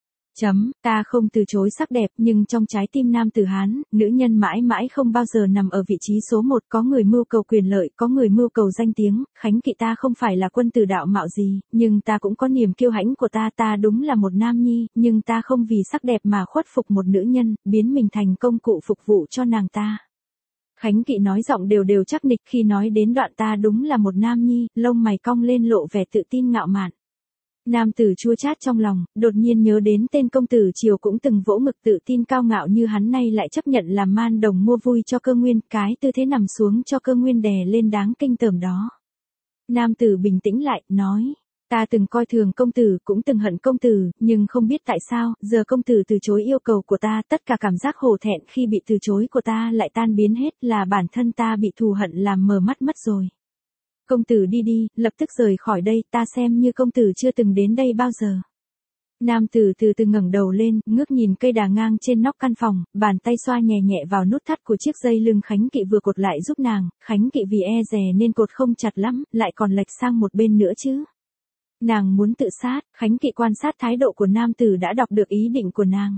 Ta không từ chối sắc đẹp, nhưng trong trái tim nam tử Hán, nữ nhân mãi mãi không bao giờ nằm ở vị trí số một, có người mưu cầu quyền lợi, có người mưu cầu danh tiếng, Khánh Kỵ ta không phải là quân tử đạo mạo gì, nhưng ta cũng có niềm kiêu hãnh của ta đúng là một nam nhi, nhưng ta không vì sắc đẹp mà khuất phục một nữ nhân, biến mình thành công cụ phục vụ cho nàng ta. Khánh Kỵ nói giọng đều chắc nịch, khi nói đến đoạn ta đúng là một nam nhi, lông mày cong lên lộ vẻ tự tin ngạo mạn. Nam tử chua chát trong lòng, đột nhiên nhớ đến tên công tử Triều cũng từng vỗ ngực tự tin cao ngạo như hắn nay lại chấp nhận làm man đồng mua vui cho Cơ Nguyên, cái tư thế nằm xuống cho Cơ Nguyên đè lên đáng kinh tởm đó. Nam tử bình tĩnh lại, nói, ta từng coi thường công tử, cũng từng hận công tử, nhưng không biết tại sao, giờ công tử từ chối yêu cầu của ta, tất cả cảm giác hổ thẹn khi bị từ chối của ta lại tan biến hết, là bản thân ta bị thù hận làm mờ mắt mất rồi. Công tử đi, lập tức rời khỏi đây, ta xem như công tử chưa từng đến đây bao giờ. Nam tử từ từ ngẩng đầu lên, ngước nhìn cây đà ngang trên nóc căn phòng, bàn tay xoa nhẹ nhẹ vào nút thắt của chiếc dây lưng Khánh Kỵ vừa cột lại giúp nàng, Khánh Kỵ vì e dè nên cột không chặt lắm, lại còn lệch sang một bên nữa chứ. Nàng muốn tự sát, Khánh Kỵ quan sát thái độ của nam tử đã đọc được ý định của nàng.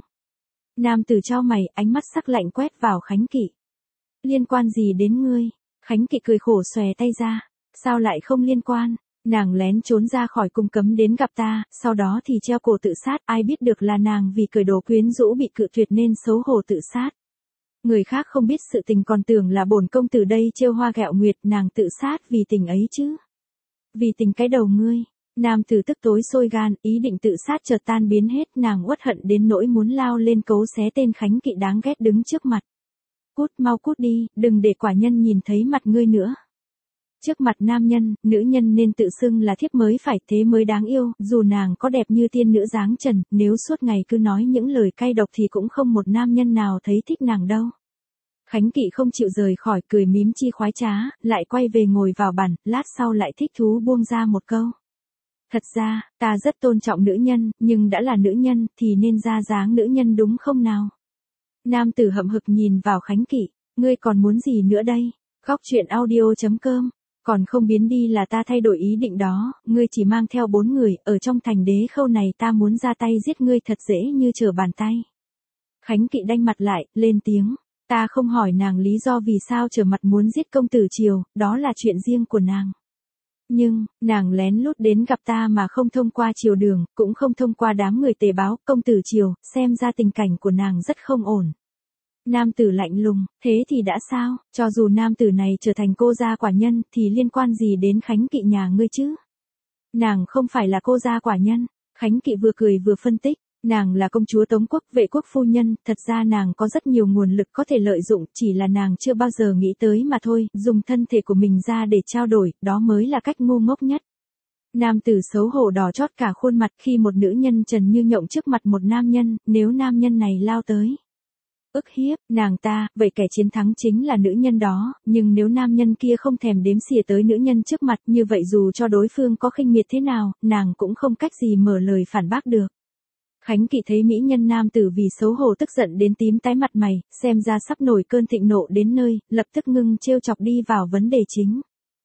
Nam tử chau mày, ánh mắt sắc lạnh quét vào Khánh Kỵ. Liên quan gì đến ngươi? Khánh Kỵ cười khổ xòe tay ra. Sao lại không liên quan? Nàng lén trốn ra khỏi cung cấm đến gặp ta, sau đó thì treo cổ tự sát, ai biết được là nàng vì cởi đồ quyến rũ bị cự tuyệt nên xấu hổ tự sát. Người khác không biết sự tình còn tưởng là bổn công tử đây trêu hoa ghẹo nguyệt, nàng tự sát vì tình ấy chứ. Vì tình cái đầu ngươi. Nam tử tức tối sôi gan, ý định tự sát chợt tan biến hết, nàng uất hận đến nỗi muốn lao lên cấu xé tên Khánh Kỵ đáng ghét đứng trước mặt. Cút, mau cút đi, đừng để quả nhân nhìn thấy mặt ngươi nữa. Trước mặt nam nhân, nữ nhân nên tự xưng là thiếp mới phải, thế mới đáng yêu, dù nàng có đẹp như tiên nữ dáng trần, nếu suốt ngày cứ nói những lời cay độc thì cũng không một nam nhân nào thấy thích nàng đâu. Khánh Kỵ không chịu rời khỏi, cười mím chi khoái trá, lại quay về ngồi vào bàn, lát sau lại thích thú buông ra một câu. Thật ra, ta rất tôn trọng nữ nhân, nhưng đã là nữ nhân, thì nên ra dáng nữ nhân đúng không nào? Nam tử hậm hực nhìn vào Khánh Kỵ, ngươi còn muốn gì nữa đây? Góc truyện audio.com. Còn không biến đi là ta thay đổi ý định đó, ngươi chỉ mang theo 4 người, ở trong thành Đế Khâu này ta muốn ra tay giết ngươi thật dễ như trở bàn tay. Khánh Kỵ đanh mặt lại, lên tiếng, ta không hỏi nàng lý do vì sao trở mặt muốn giết công tử Triều, đó là chuyện riêng của nàng. Nhưng, nàng lén lút đến gặp ta mà không thông qua triều đường, cũng không thông qua đám người tề báo, công tử Triều, xem ra tình cảnh của nàng rất không ổn. Nam tử lạnh lùng, thế thì đã sao, cho dù nam tử này trở thành cô gia quả nhân, thì liên quan gì đến Khánh Kỵ nhà ngươi chứ? Nàng không phải là cô gia quả nhân, Khánh Kỵ vừa cười vừa phân tích, nàng là công chúa Tống Quốc, vệ quốc phu nhân, thật ra nàng có rất nhiều nguồn lực có thể lợi dụng, chỉ là nàng chưa bao giờ nghĩ tới mà thôi, dùng thân thể của mình ra để trao đổi, đó mới là cách ngu ngốc nhất. Nam tử xấu hổ đỏ chót cả khuôn mặt khi một nữ nhân trần như nhộng trước mặt một nam nhân, nếu nam nhân này lao tới ức hiếp nàng ta, vậy kẻ chiến thắng chính là nữ nhân đó, nhưng nếu nam nhân kia không thèm đếm xỉa tới nữ nhân trước mặt, như vậy dù cho đối phương có khinh miệt thế nào, nàng cũng không cách gì mở lời phản bác được. Khánh Kỵ thấy mỹ nhân nam tử vì xấu hổ tức giận đến tím tái mặt mày, xem ra sắp nổi cơn thịnh nộ đến nơi, lập tức ngưng trêu chọc đi vào vấn đề chính.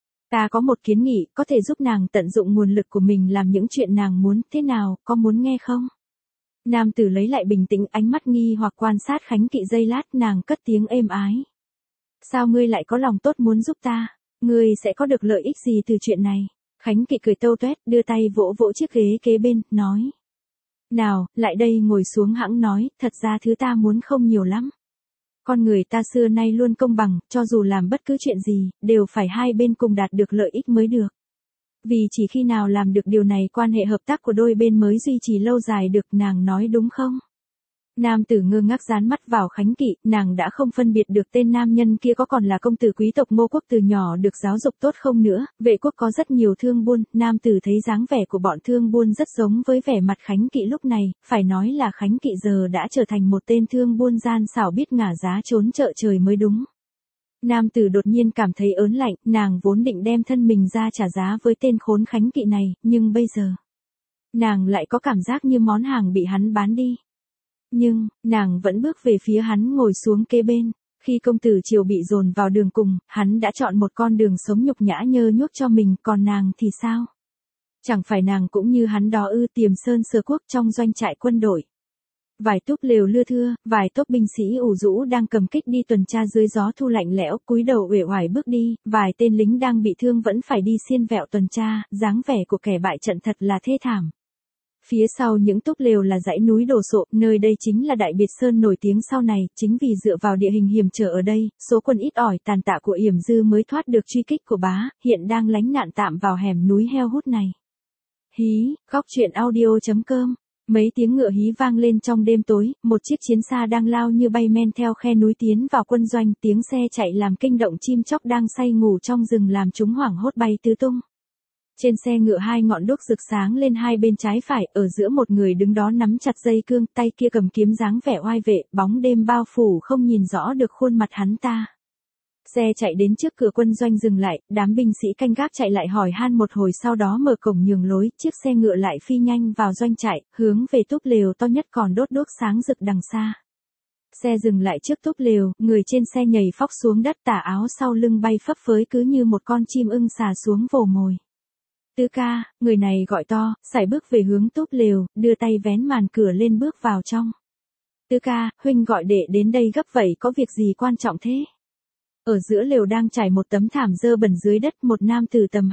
Ta có một kiến nghị, có thể giúp nàng tận dụng nguồn lực của mình làm những chuyện nàng muốn, thế nào, có muốn nghe không? Nam tử lấy lại bình tĩnh, ánh mắt nghi hoặc quan sát Khánh Kỵ giây lát, nàng cất tiếng êm ái. Sao ngươi lại có lòng tốt muốn giúp ta? Ngươi sẽ có được lợi ích gì từ chuyện này? Khánh Kỵ cười tâu tuét, đưa tay vỗ vỗ chiếc ghế kế bên, nói. Nào, lại đây ngồi xuống hãng nói, thật ra thứ ta muốn không nhiều lắm. Con người ta xưa nay luôn công bằng, cho dù làm bất cứ chuyện gì, đều phải hai bên cùng đạt được lợi ích mới được. Vì chỉ khi nào làm được điều này quan hệ hợp tác của đôi bên mới duy trì lâu dài được, nàng nói đúng không? Nam tử ngơ ngác dán mắt vào Khánh Kỵ, nàng đã không phân biệt được tên nam nhân kia có còn là công tử quý tộc Ngô quốc từ nhỏ được giáo dục tốt không nữa, vệ quốc có rất nhiều thương buôn, nam tử thấy dáng vẻ của bọn thương buôn rất giống với vẻ mặt Khánh Kỵ lúc này, phải nói là Khánh Kỵ giờ đã trở thành một tên thương buôn gian xảo biết ngả giá trốn chợ trời mới đúng. Nam tử đột nhiên cảm thấy ớn lạnh, nàng vốn định đem thân mình ra trả giá với tên khốn Khánh Kỵ này, nhưng bây giờ, nàng lại có cảm giác như món hàng bị hắn bán đi. Nhưng, nàng vẫn bước về phía hắn ngồi xuống kế bên. Khi công tử Triều bị dồn vào đường cùng, hắn đã chọn một con đường sống nhục nhã nhơ nhuốc cho mình, còn nàng thì sao? Chẳng phải nàng cũng như hắn đó ư, tiềm sơn Sở Quốc trong doanh trại quân đội. Vài túp lều lưa thưa, vài tốp binh sĩ ủ rũ đang cầm kích đi tuần tra dưới gió thu lạnh lẽo, cúi đầu uể oải bước đi, vài tên lính đang bị thương vẫn phải đi xiên vẹo tuần tra, dáng vẻ của kẻ bại trận thật là thê thảm. Phía sau những túp lều là dãy núi đổ sộ, nơi đây chính là Đại Biệt Sơn nổi tiếng sau này, chính vì dựa vào địa hình hiểm trở ở đây, số quân ít ỏi tàn tạ của Yểm Dư mới thoát được truy kích của bá, hiện đang lánh nạn tạm vào hẻm núi heo hút này. Hí, góc truyện audio.com. Mấy tiếng ngựa hí vang lên trong đêm tối, một chiếc chiến xa đang lao như bay men theo khe núi tiến vào quân doanh, tiếng xe chạy làm kinh động chim chóc đang say ngủ trong rừng làm chúng hoảng hốt bay tứ tung. Trên xe ngựa hai ngọn đuốc rực sáng lên hai bên trái phải, ở giữa một người đứng đó nắm chặt dây cương, tay kia cầm kiếm dáng vẻ oai vệ, bóng đêm bao phủ không nhìn rõ được khuôn mặt hắn ta. Xe chạy đến trước cửa quân doanh dừng lại, đám binh sĩ canh gác chạy lại hỏi han một hồi sau đó mở cổng nhường lối, chiếc xe ngựa lại phi nhanh vào doanh trại, hướng về túp lều to nhất còn đốt đuốc sáng rực đằng xa. Xe dừng lại trước túp lều, người trên xe nhảy phóc xuống đất, tà áo sau lưng bay phấp phới cứ như một con chim ưng xà xuống vồ mồi. Tứ ca, người này gọi to, sải bước về hướng túp lều, đưa tay vén màn cửa lên bước vào trong. Tứ ca, huynh gọi đệ đến đây gấp vậy có việc gì quan trọng thế? Ở giữa lều đang trải một tấm thảm dơ bẩn dưới đất, một nam tử tầm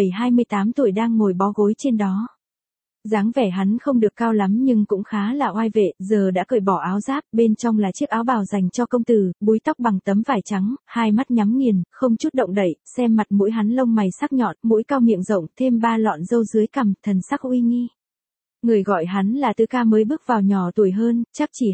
27-28 tuổi đang ngồi bó gối trên đó. Dáng vẻ hắn không được cao lắm nhưng cũng khá là oai vệ, giờ đã cởi bỏ áo giáp, bên trong là chiếc áo bào dành cho công tử, búi tóc bằng tấm vải trắng, hai mắt nhắm nghiền, không chút động đậy, xem mặt mũi hắn lông mày sắc nhọn, mũi cao miệng rộng, thêm ba lọn râu dưới cằm, thần sắc uy nghi. Người gọi hắn là Tứ ca mới bước vào nhỏ tuổi hơn, chắc chỉ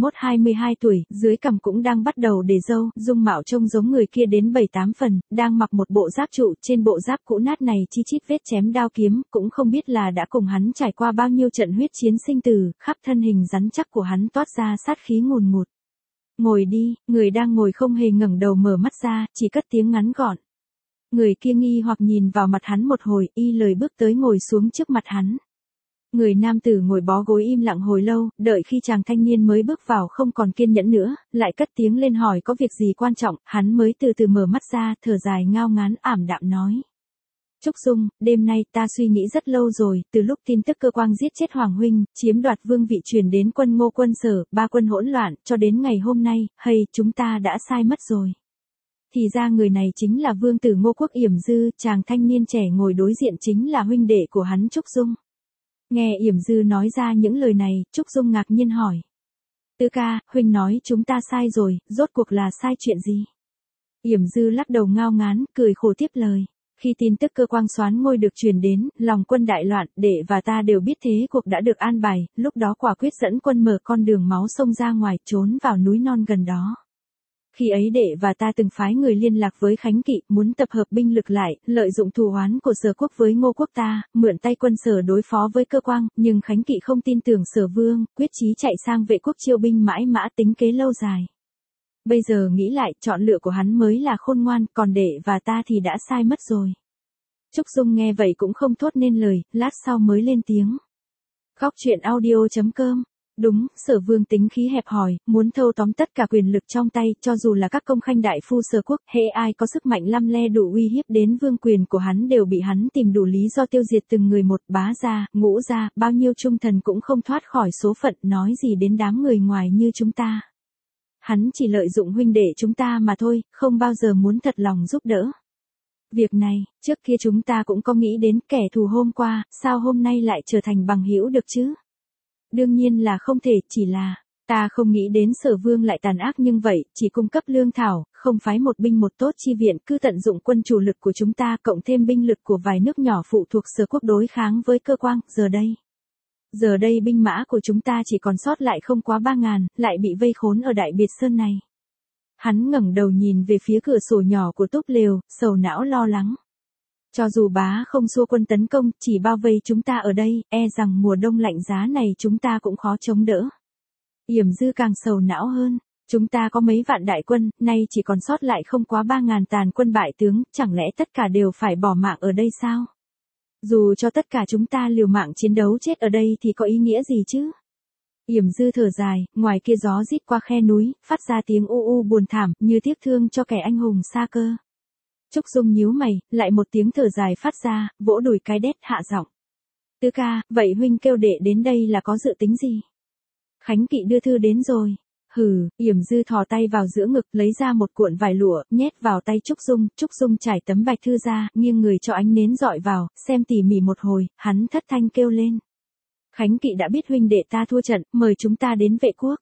21-22 tuổi, dưới cằm cũng đang bắt đầu để râu, dung mạo trông giống người kia đến 7-8 phần, đang mặc một bộ giáp trụ, trên bộ giáp cũ nát này chi chít vết chém đao kiếm, cũng không biết là đã cùng hắn trải qua bao nhiêu trận huyết chiến sinh tử, khắp thân hình rắn chắc của hắn toát ra sát khí ngùn ngụt. Ngồi đi, người đang ngồi không hề ngẩng đầu mở mắt ra, chỉ cất tiếng ngắn gọn. Người kia nghi hoặc nhìn vào mặt hắn một hồi, y lời bước tới ngồi xuống trước mặt hắn. Người nam tử ngồi bó gối im lặng hồi lâu, đợi khi chàng thanh niên mới bước vào không còn kiên nhẫn nữa, lại cất tiếng lên hỏi có việc gì quan trọng, hắn mới từ từ mở mắt ra, thở dài ngao ngán ảm đạm nói. Trúc Dung, đêm nay ta suy nghĩ rất lâu rồi, từ lúc tin tức cơ quan giết chết Hoàng huynh, chiếm đoạt vương vị truyền đến quân Ngô quân Sở, ba quân hỗn loạn, cho đến ngày hôm nay, hay chúng ta đã sai mất rồi. Thì ra người này chính là vương tử Ngô quốc Yểm Dư, chàng thanh niên trẻ ngồi đối diện chính là huynh đệ của hắn Trúc Dung. Nghe Yểm Dư nói ra những lời này, Trúc Dung ngạc nhiên hỏi. Tứ ca, huynh nói chúng ta sai rồi, rốt cuộc là sai chuyện gì? Yểm Dư lắc đầu ngao ngán, cười khổ tiếp lời. Khi tin tức cơ quan soán ngôi được truyền đến, lòng quân đại loạn, đệ và ta đều biết thế cuộc đã được an bài, lúc đó quả quyết dẫn quân mở con đường máu sông ra ngoài, trốn vào núi non gần đó. Khi ấy đệ và ta từng phái người liên lạc với Khánh Kỵ, muốn tập hợp binh lực lại, lợi dụng thù oán của Sở quốc với Ngô quốc ta, mượn tay quân Sở đối phó với cơ quan, nhưng Khánh Kỵ không tin tưởng Sở vương, quyết chí chạy sang Vệ quốc chiêu binh mãi mã tính kế lâu dài. Bây giờ nghĩ lại, chọn lựa của hắn mới là khôn ngoan, còn đệ và ta thì đã sai mất rồi. Trúc Dung nghe vậy cũng không thốt nên lời, lát sau mới lên tiếng. Góc truyện audio.com. Đúng, Sở vương tính khí hẹp hòi, muốn thâu tóm tất cả quyền lực trong tay, cho dù là các công khanh đại phu Sở quốc, hễ ai có sức mạnh lăm le đủ uy hiếp đến vương quyền của hắn đều bị hắn tìm đủ lý do tiêu diệt từng người một, Bá gia, Ngũ gia, bao nhiêu trung thần cũng không thoát khỏi số phận, nói gì đến đám người ngoài như chúng ta. Hắn chỉ lợi dụng huynh đệ chúng ta mà thôi, không bao giờ muốn thật lòng giúp đỡ. Việc này, trước kia chúng ta cũng có nghĩ đến, kẻ thù hôm qua, sao hôm nay lại trở thành bằng hữu được chứ? Đương nhiên là không thể, chỉ là, ta không nghĩ đến Sở vương lại tàn ác nhưng vậy, chỉ cung cấp lương thảo, không phái một binh một tốt chi viện, cứ tận dụng quân chủ lực của chúng ta cộng thêm binh lực của vài nước nhỏ phụ thuộc Sở quốc đối kháng với cơ quan, giờ đây. Giờ đây binh mã của chúng ta chỉ còn sót lại không quá 3.000, lại bị vây khốn ở Đại Biệt Sơn này. Hắn ngẩng đầu nhìn về phía cửa sổ nhỏ của túp lều, sầu não lo lắng. Cho dù bá không xua quân tấn công, chỉ bao vây chúng ta ở đây, e rằng mùa đông lạnh giá này chúng ta cũng khó chống đỡ. Yểm Dư càng sầu não hơn. Chúng ta có mấy vạn đại quân, nay chỉ còn sót lại không quá 3.000 tàn quân bại tướng, chẳng lẽ tất cả đều phải bỏ mạng ở đây sao? Dù cho tất cả chúng ta liều mạng chiến đấu chết ở đây thì có ý nghĩa gì chứ? Yểm Dư thở dài, ngoài kia gió rít qua khe núi, phát ra tiếng u u buồn thảm, như tiếc thương cho kẻ anh hùng xa cơ. Trúc Dung nhíu mày, lại một tiếng thở dài phát ra, vỗ đùi cái đét hạ giọng. Tứ ca, vậy huynh kêu đệ đến đây là có dự tính gì? Khánh Kỵ đưa thư đến rồi. Hừ, Yểm Dư thò tay vào giữa ngực, lấy ra một cuộn vải lụa, nhét vào tay Trúc Dung trải tấm bạch thư ra, nghiêng người cho ánh nến dọi vào, xem tỉ mỉ một hồi, hắn thất thanh kêu lên. Khánh Kỵ đã biết huynh đệ ta thua trận, mời chúng ta đến vệ quốc.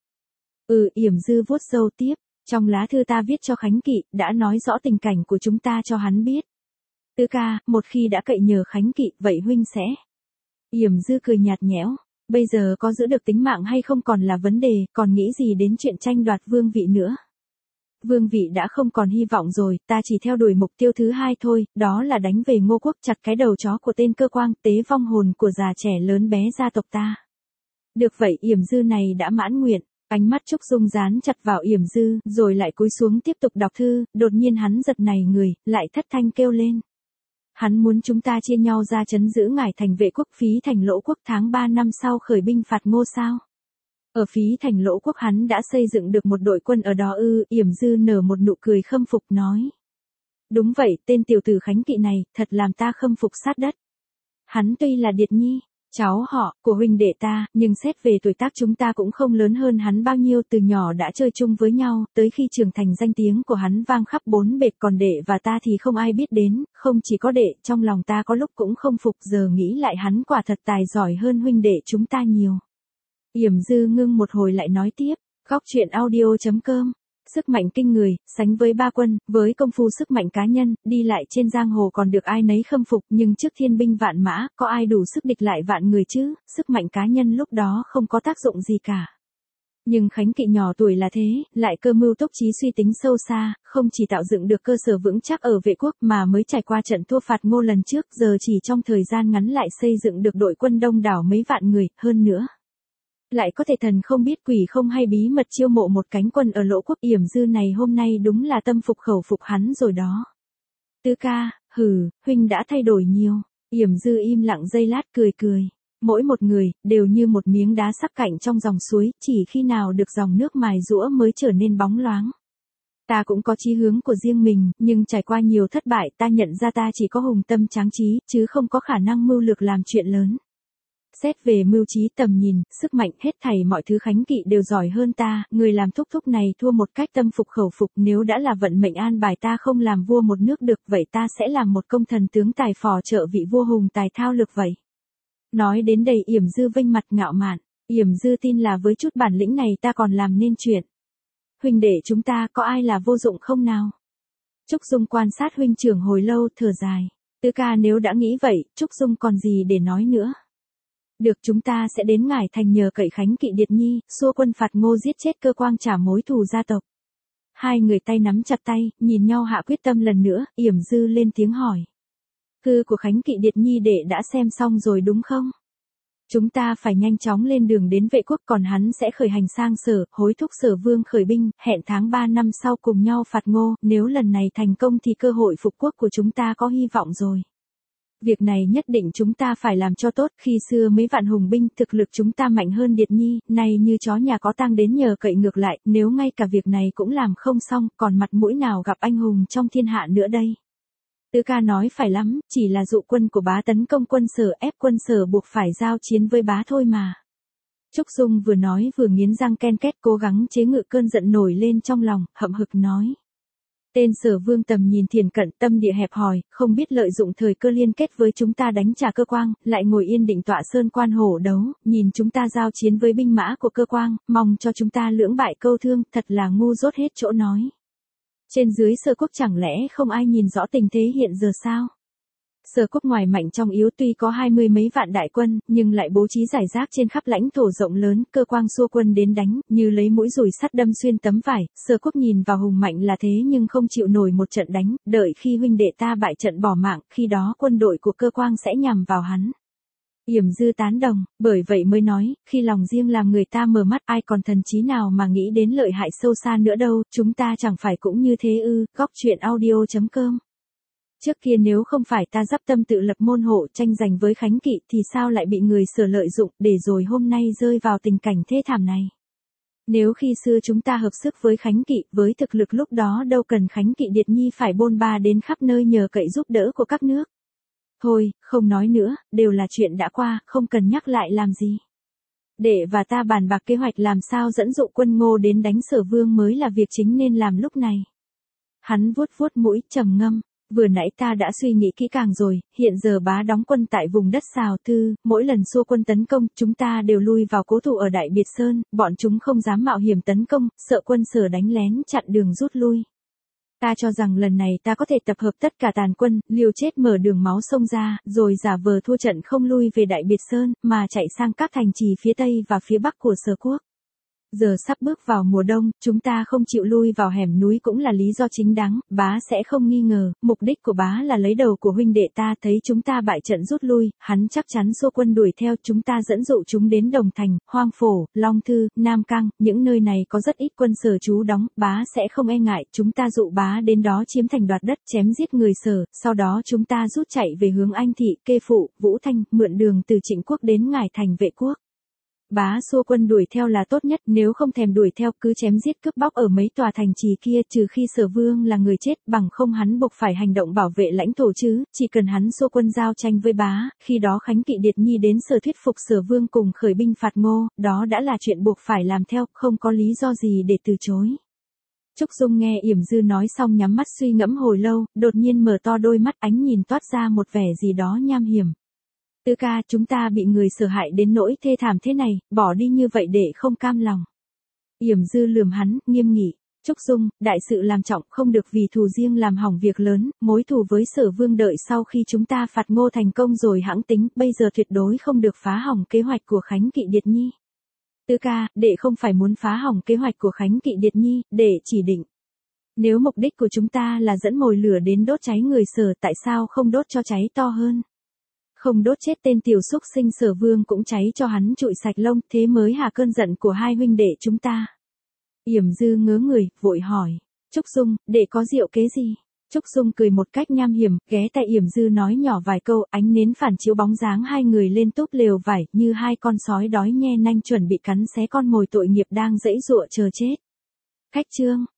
Yểm Dư vuốt râu tiếp, trong lá thư ta viết cho Khánh Kỵ, đã nói rõ tình cảnh của chúng ta cho hắn biết. Tứ ca, một khi đã cậy nhờ Khánh Kỵ, vậy huynh sẽ. Yểm Dư cười nhạt nhẽo. Bây giờ có giữ được tính mạng hay không còn là vấn đề, còn nghĩ gì đến chuyện tranh đoạt vương vị nữa. Vương vị đã không còn hy vọng rồi, ta chỉ theo đuổi mục tiêu thứ hai thôi, đó là đánh về Ngô Quốc, chặt cái đầu chó của tên Cơ Quang, tế vong hồn của già trẻ lớn bé gia tộc ta. Được vậy, Yểm Dư này đã mãn nguyện, ánh mắt Trúc Dung dán chặt vào Yểm Dư, rồi lại cúi xuống tiếp tục đọc thư, đột nhiên hắn giật nảy người, lại thất thanh kêu lên. Hắn muốn chúng ta chia nhau ra trấn giữ Ngải Thành Vệ Quốc, Phí Thành Lỗ Quốc, tháng 3 năm sau khởi binh phạt Ngô sao? Ở Phí Thành Lỗ Quốc hắn đã xây dựng được một đội quân ở đó ư? Yểm Dư nở một nụ cười khâm phục nói. Đúng vậy, tên tiểu tử Khánh Kỵ này, thật làm ta khâm phục sát đất. Hắn tuy là Điệt Nhi, cháu họ của huynh đệ ta, nhưng xét về tuổi tác chúng ta cũng không lớn hơn hắn bao nhiêu, từ nhỏ đã chơi chung với nhau, tới khi trưởng thành danh tiếng của hắn vang khắp bốn bể, còn đệ và ta thì không ai biết đến, không chỉ có đệ, trong lòng ta có lúc cũng không phục, giờ nghĩ lại hắn quả thật tài giỏi hơn huynh đệ chúng ta nhiều. Yểm Dư ngưng một hồi lại nói tiếp, góc truyện audio.com. Sức mạnh kinh người, sánh với ba quân, với công phu sức mạnh cá nhân, đi lại trên giang hồ còn được ai nấy khâm phục, nhưng trước thiên binh vạn mã, có ai đủ sức địch lại vạn người chứ, sức mạnh cá nhân lúc đó không có tác dụng gì cả. Nhưng Khánh Kỵ nhỏ tuổi là thế, lại cơ mưu túc trí suy tính sâu xa, không chỉ tạo dựng được cơ sở vững chắc ở Vệ Quốc mà mới trải qua trận thua phạt Ngô lần trước, giờ chỉ trong thời gian ngắn lại xây dựng được đội quân đông đảo mấy vạn người, hơn nữa. Lại có thể thần không biết quỷ không hay bí mật chiêu mộ một cánh quân ở Lỗ Quốc. Yểm Dư này hôm nay đúng là tâm phục khẩu phục hắn rồi đó. Tứ ca, huynh đã thay đổi nhiều. Yểm Dư im lặng giây lát cười cười. Mỗi một người, đều như một miếng đá sắc cạnh trong dòng suối, chỉ khi nào được dòng nước mài giũa mới trở nên bóng loáng. Ta cũng có chí hướng của riêng mình, nhưng trải qua nhiều thất bại ta nhận ra ta chỉ có hùng tâm tráng trí, chứ không có khả năng mưu lược làm chuyện lớn. Xét về mưu trí tầm nhìn, sức mạnh hết thảy mọi thứ Khánh Kỵ đều giỏi hơn ta, người làm thúc thúc này thua một cách tâm phục khẩu phục, nếu đã là vận mệnh an bài ta không làm vua một nước được, vậy ta sẽ làm một công thần tướng tài phò trợ vị vua hùng tài thao lược vậy. Nói đến đây Yểm Dư vênh mặt ngạo mạn, Yểm Dư tin là với chút bản lĩnh này ta còn làm nên chuyện. Huynh đệ chúng ta có ai là vô dụng không nào? Trúc Dung quan sát huynh trưởng hồi lâu thở dài. Tứ ca nếu đã nghĩ vậy, Trúc Dung còn gì để nói nữa. Được, chúng ta sẽ đến Ngải Thành nhờ cậy Khánh Kỵ Điệt Nhi, xua quân phạt Ngô giết chết Cơ Quang trả mối thù gia tộc. Hai người tay nắm chặt tay, nhìn nhau hạ quyết tâm lần nữa, Yểm Dư lên tiếng hỏi. Thư của Khánh Kỵ Điệt Nhi đệ đã xem xong rồi đúng không? Chúng ta phải nhanh chóng lên đường đến Vệ Quốc, còn hắn sẽ khởi hành sang Sở, hối thúc Sở Vương khởi binh, hẹn tháng 3 năm sau cùng nhau phạt Ngô, nếu lần này thành công thì cơ hội phục quốc của chúng ta có hy vọng rồi. Việc này nhất định chúng ta phải làm cho tốt, khi xưa mấy vạn hùng binh thực lực chúng ta mạnh hơn Điệt Nhi, nay như chó nhà có tang đến nhờ cậy ngược lại, nếu ngay cả việc này cũng làm không xong, còn mặt mũi nào gặp anh hùng trong thiên hạ nữa đây. Tứ ca nói phải lắm, chỉ là dụ quân của bá tấn công quân Sở, ép quân Sở buộc phải giao chiến với bá thôi mà. Trúc Dung vừa nói vừa nghiến răng ken két, cố gắng chế ngự cơn giận nổi lên trong lòng, hậm hực nói. Tên Sở Vương tầm nhìn thiền cận, tâm địa hẹp hòi, không biết lợi dụng thời cơ liên kết với chúng ta đánh trả Cơ Quang, lại ngồi yên định tọa sơn quan hổ đấu, nhìn chúng ta giao chiến với binh mã của Cơ Quang, mong cho chúng ta lưỡng bại câu thương, thật là ngu dốt hết chỗ nói. Trên dưới Sở Quốc chẳng lẽ không ai nhìn rõ tình thế hiện giờ sao? Sở Quốc ngoài mạnh trong yếu, tuy có 20 mấy vạn đại quân, nhưng lại bố trí rải rác trên khắp lãnh thổ rộng lớn, Cơ Quang xua quân đến đánh, như lấy mũi dùi sắt đâm xuyên tấm vải. Sở Quốc nhìn vào hùng mạnh là thế nhưng không chịu nổi một trận đánh, đợi khi huynh đệ ta bại trận bỏ mạng, khi đó quân đội của Cơ Quang sẽ nhằm vào hắn. Yểm Dư tán đồng, bởi vậy mới nói, khi lòng riêng làm người ta mờ mắt, ai còn thần trí nào mà nghĩ đến lợi hại sâu xa nữa đâu, chúng ta chẳng phải cũng như thế ư. Góc truyện audio.com. Trước kia nếu không phải ta dắp tâm tự lập môn hộ tranh giành với Khánh Kỵ thì sao lại bị người Sở lợi dụng, để rồi hôm nay rơi vào tình cảnh thê thảm này. Nếu khi xưa chúng ta hợp sức với Khánh Kỵ, với thực lực lúc đó đâu cần Khánh Kỵ Điệt Nhi phải bôn ba đến khắp nơi nhờ cậy giúp đỡ của các nước. Thôi, không nói nữa, đều là chuyện đã qua, không cần nhắc lại làm gì. Đệ và ta bàn bạc kế hoạch làm sao dẫn dụ quân Ngô đến đánh Sở Vương mới là việc chính nên làm lúc này. Hắn vuốt vuốt mũi, trầm ngâm. Vừa nãy ta đã suy nghĩ kỹ càng rồi, hiện giờ bá đóng quân tại vùng đất Sào Tư, mỗi lần xua quân tấn công, chúng ta đều lui vào cố thủ ở Đại Biệt Sơn, bọn chúng không dám mạo hiểm tấn công, sợ quân Sở đánh lén chặn đường rút lui. Ta cho rằng lần này ta có thể tập hợp tất cả tàn quân, liều chết mở đường máu sông ra, rồi giả vờ thua trận không lui về Đại Biệt Sơn, mà chạy sang các thành trì phía Tây và phía Bắc của Sở Quốc. Giờ sắp bước vào mùa đông, chúng ta không chịu lui vào hẻm núi cũng là lý do chính đáng, bá sẽ không nghi ngờ, mục đích của bá là lấy đầu của huynh đệ ta, thấy chúng ta bại trận rút lui, hắn chắc chắn xua quân đuổi theo, chúng ta dẫn dụ chúng đến Đồng Thành, Hoang Phổ, Long Thư, Nam Cang, những nơi này có rất ít quân Sở trú đóng, bá sẽ không e ngại, chúng ta dụ bá đến đó chiếm thành đoạt đất, chém giết người Sở, sau đó chúng ta rút chạy về hướng Anh Thị, Kê Phụ, Vũ Thanh, mượn đường từ Trịnh Quốc đến Ngải Thành Vệ Quốc. Bá xua quân đuổi theo là tốt nhất, nếu không thèm đuổi theo cứ chém giết cướp bóc ở mấy tòa thành trì kia, trừ khi Sở Vương là người chết, bằng không hắn buộc phải hành động bảo vệ lãnh thổ chứ, chỉ cần hắn xua quân giao tranh với bá, khi đó Khánh Kỵ Điệt Nhi đến Sở thuyết phục Sở Vương cùng khởi binh phạt Ngô, đó đã là chuyện buộc phải làm theo, không có lý do gì để từ chối. Trúc Dung nghe Yểm Dư nói xong nhắm mắt suy ngẫm hồi lâu, đột nhiên mở to đôi mắt, ánh nhìn toát ra một vẻ gì đó nham hiểm. Tư ca, chúng ta bị người Sở hại đến nỗi thê thảm thế này, bỏ đi như vậy để không cam lòng. Yểm Dư lườm hắn, nghiêm nghị. Trúc Dung, đại sự làm trọng, không được vì thù riêng làm hỏng việc lớn, mối thù với Sở Vương đợi sau khi chúng ta phạt Ngô thành công rồi hãng tính, bây giờ tuyệt đối không được phá hỏng kế hoạch của Khánh Kỵ Điệt Nhi. Tư ca, đệ không phải muốn phá hỏng kế hoạch của Khánh Kỵ Điệt Nhi, đệ chỉ định. Nếu mục đích của chúng ta là dẫn mồi lửa đến đốt cháy người Sở, tại sao không đốt cho cháy to hơn? Không đốt chết tên tiểu xúc sinh Sở Vương cũng cháy cho hắn trụi sạch lông, thế mới hạ cơn giận của hai huynh đệ chúng ta. Yểm Dư ngớ người, vội hỏi. Trúc Dung, đệ có diệu kế gì? Trúc Dung cười một cách nham hiểm, ghé tay Yểm Dư nói nhỏ vài câu, ánh nến phản chiếu bóng dáng hai người lên túp lều vải, như hai con sói đói nhe nanh chuẩn bị cắn xé con mồi tội nghiệp đang giãy giụa chờ chết. Khách trương.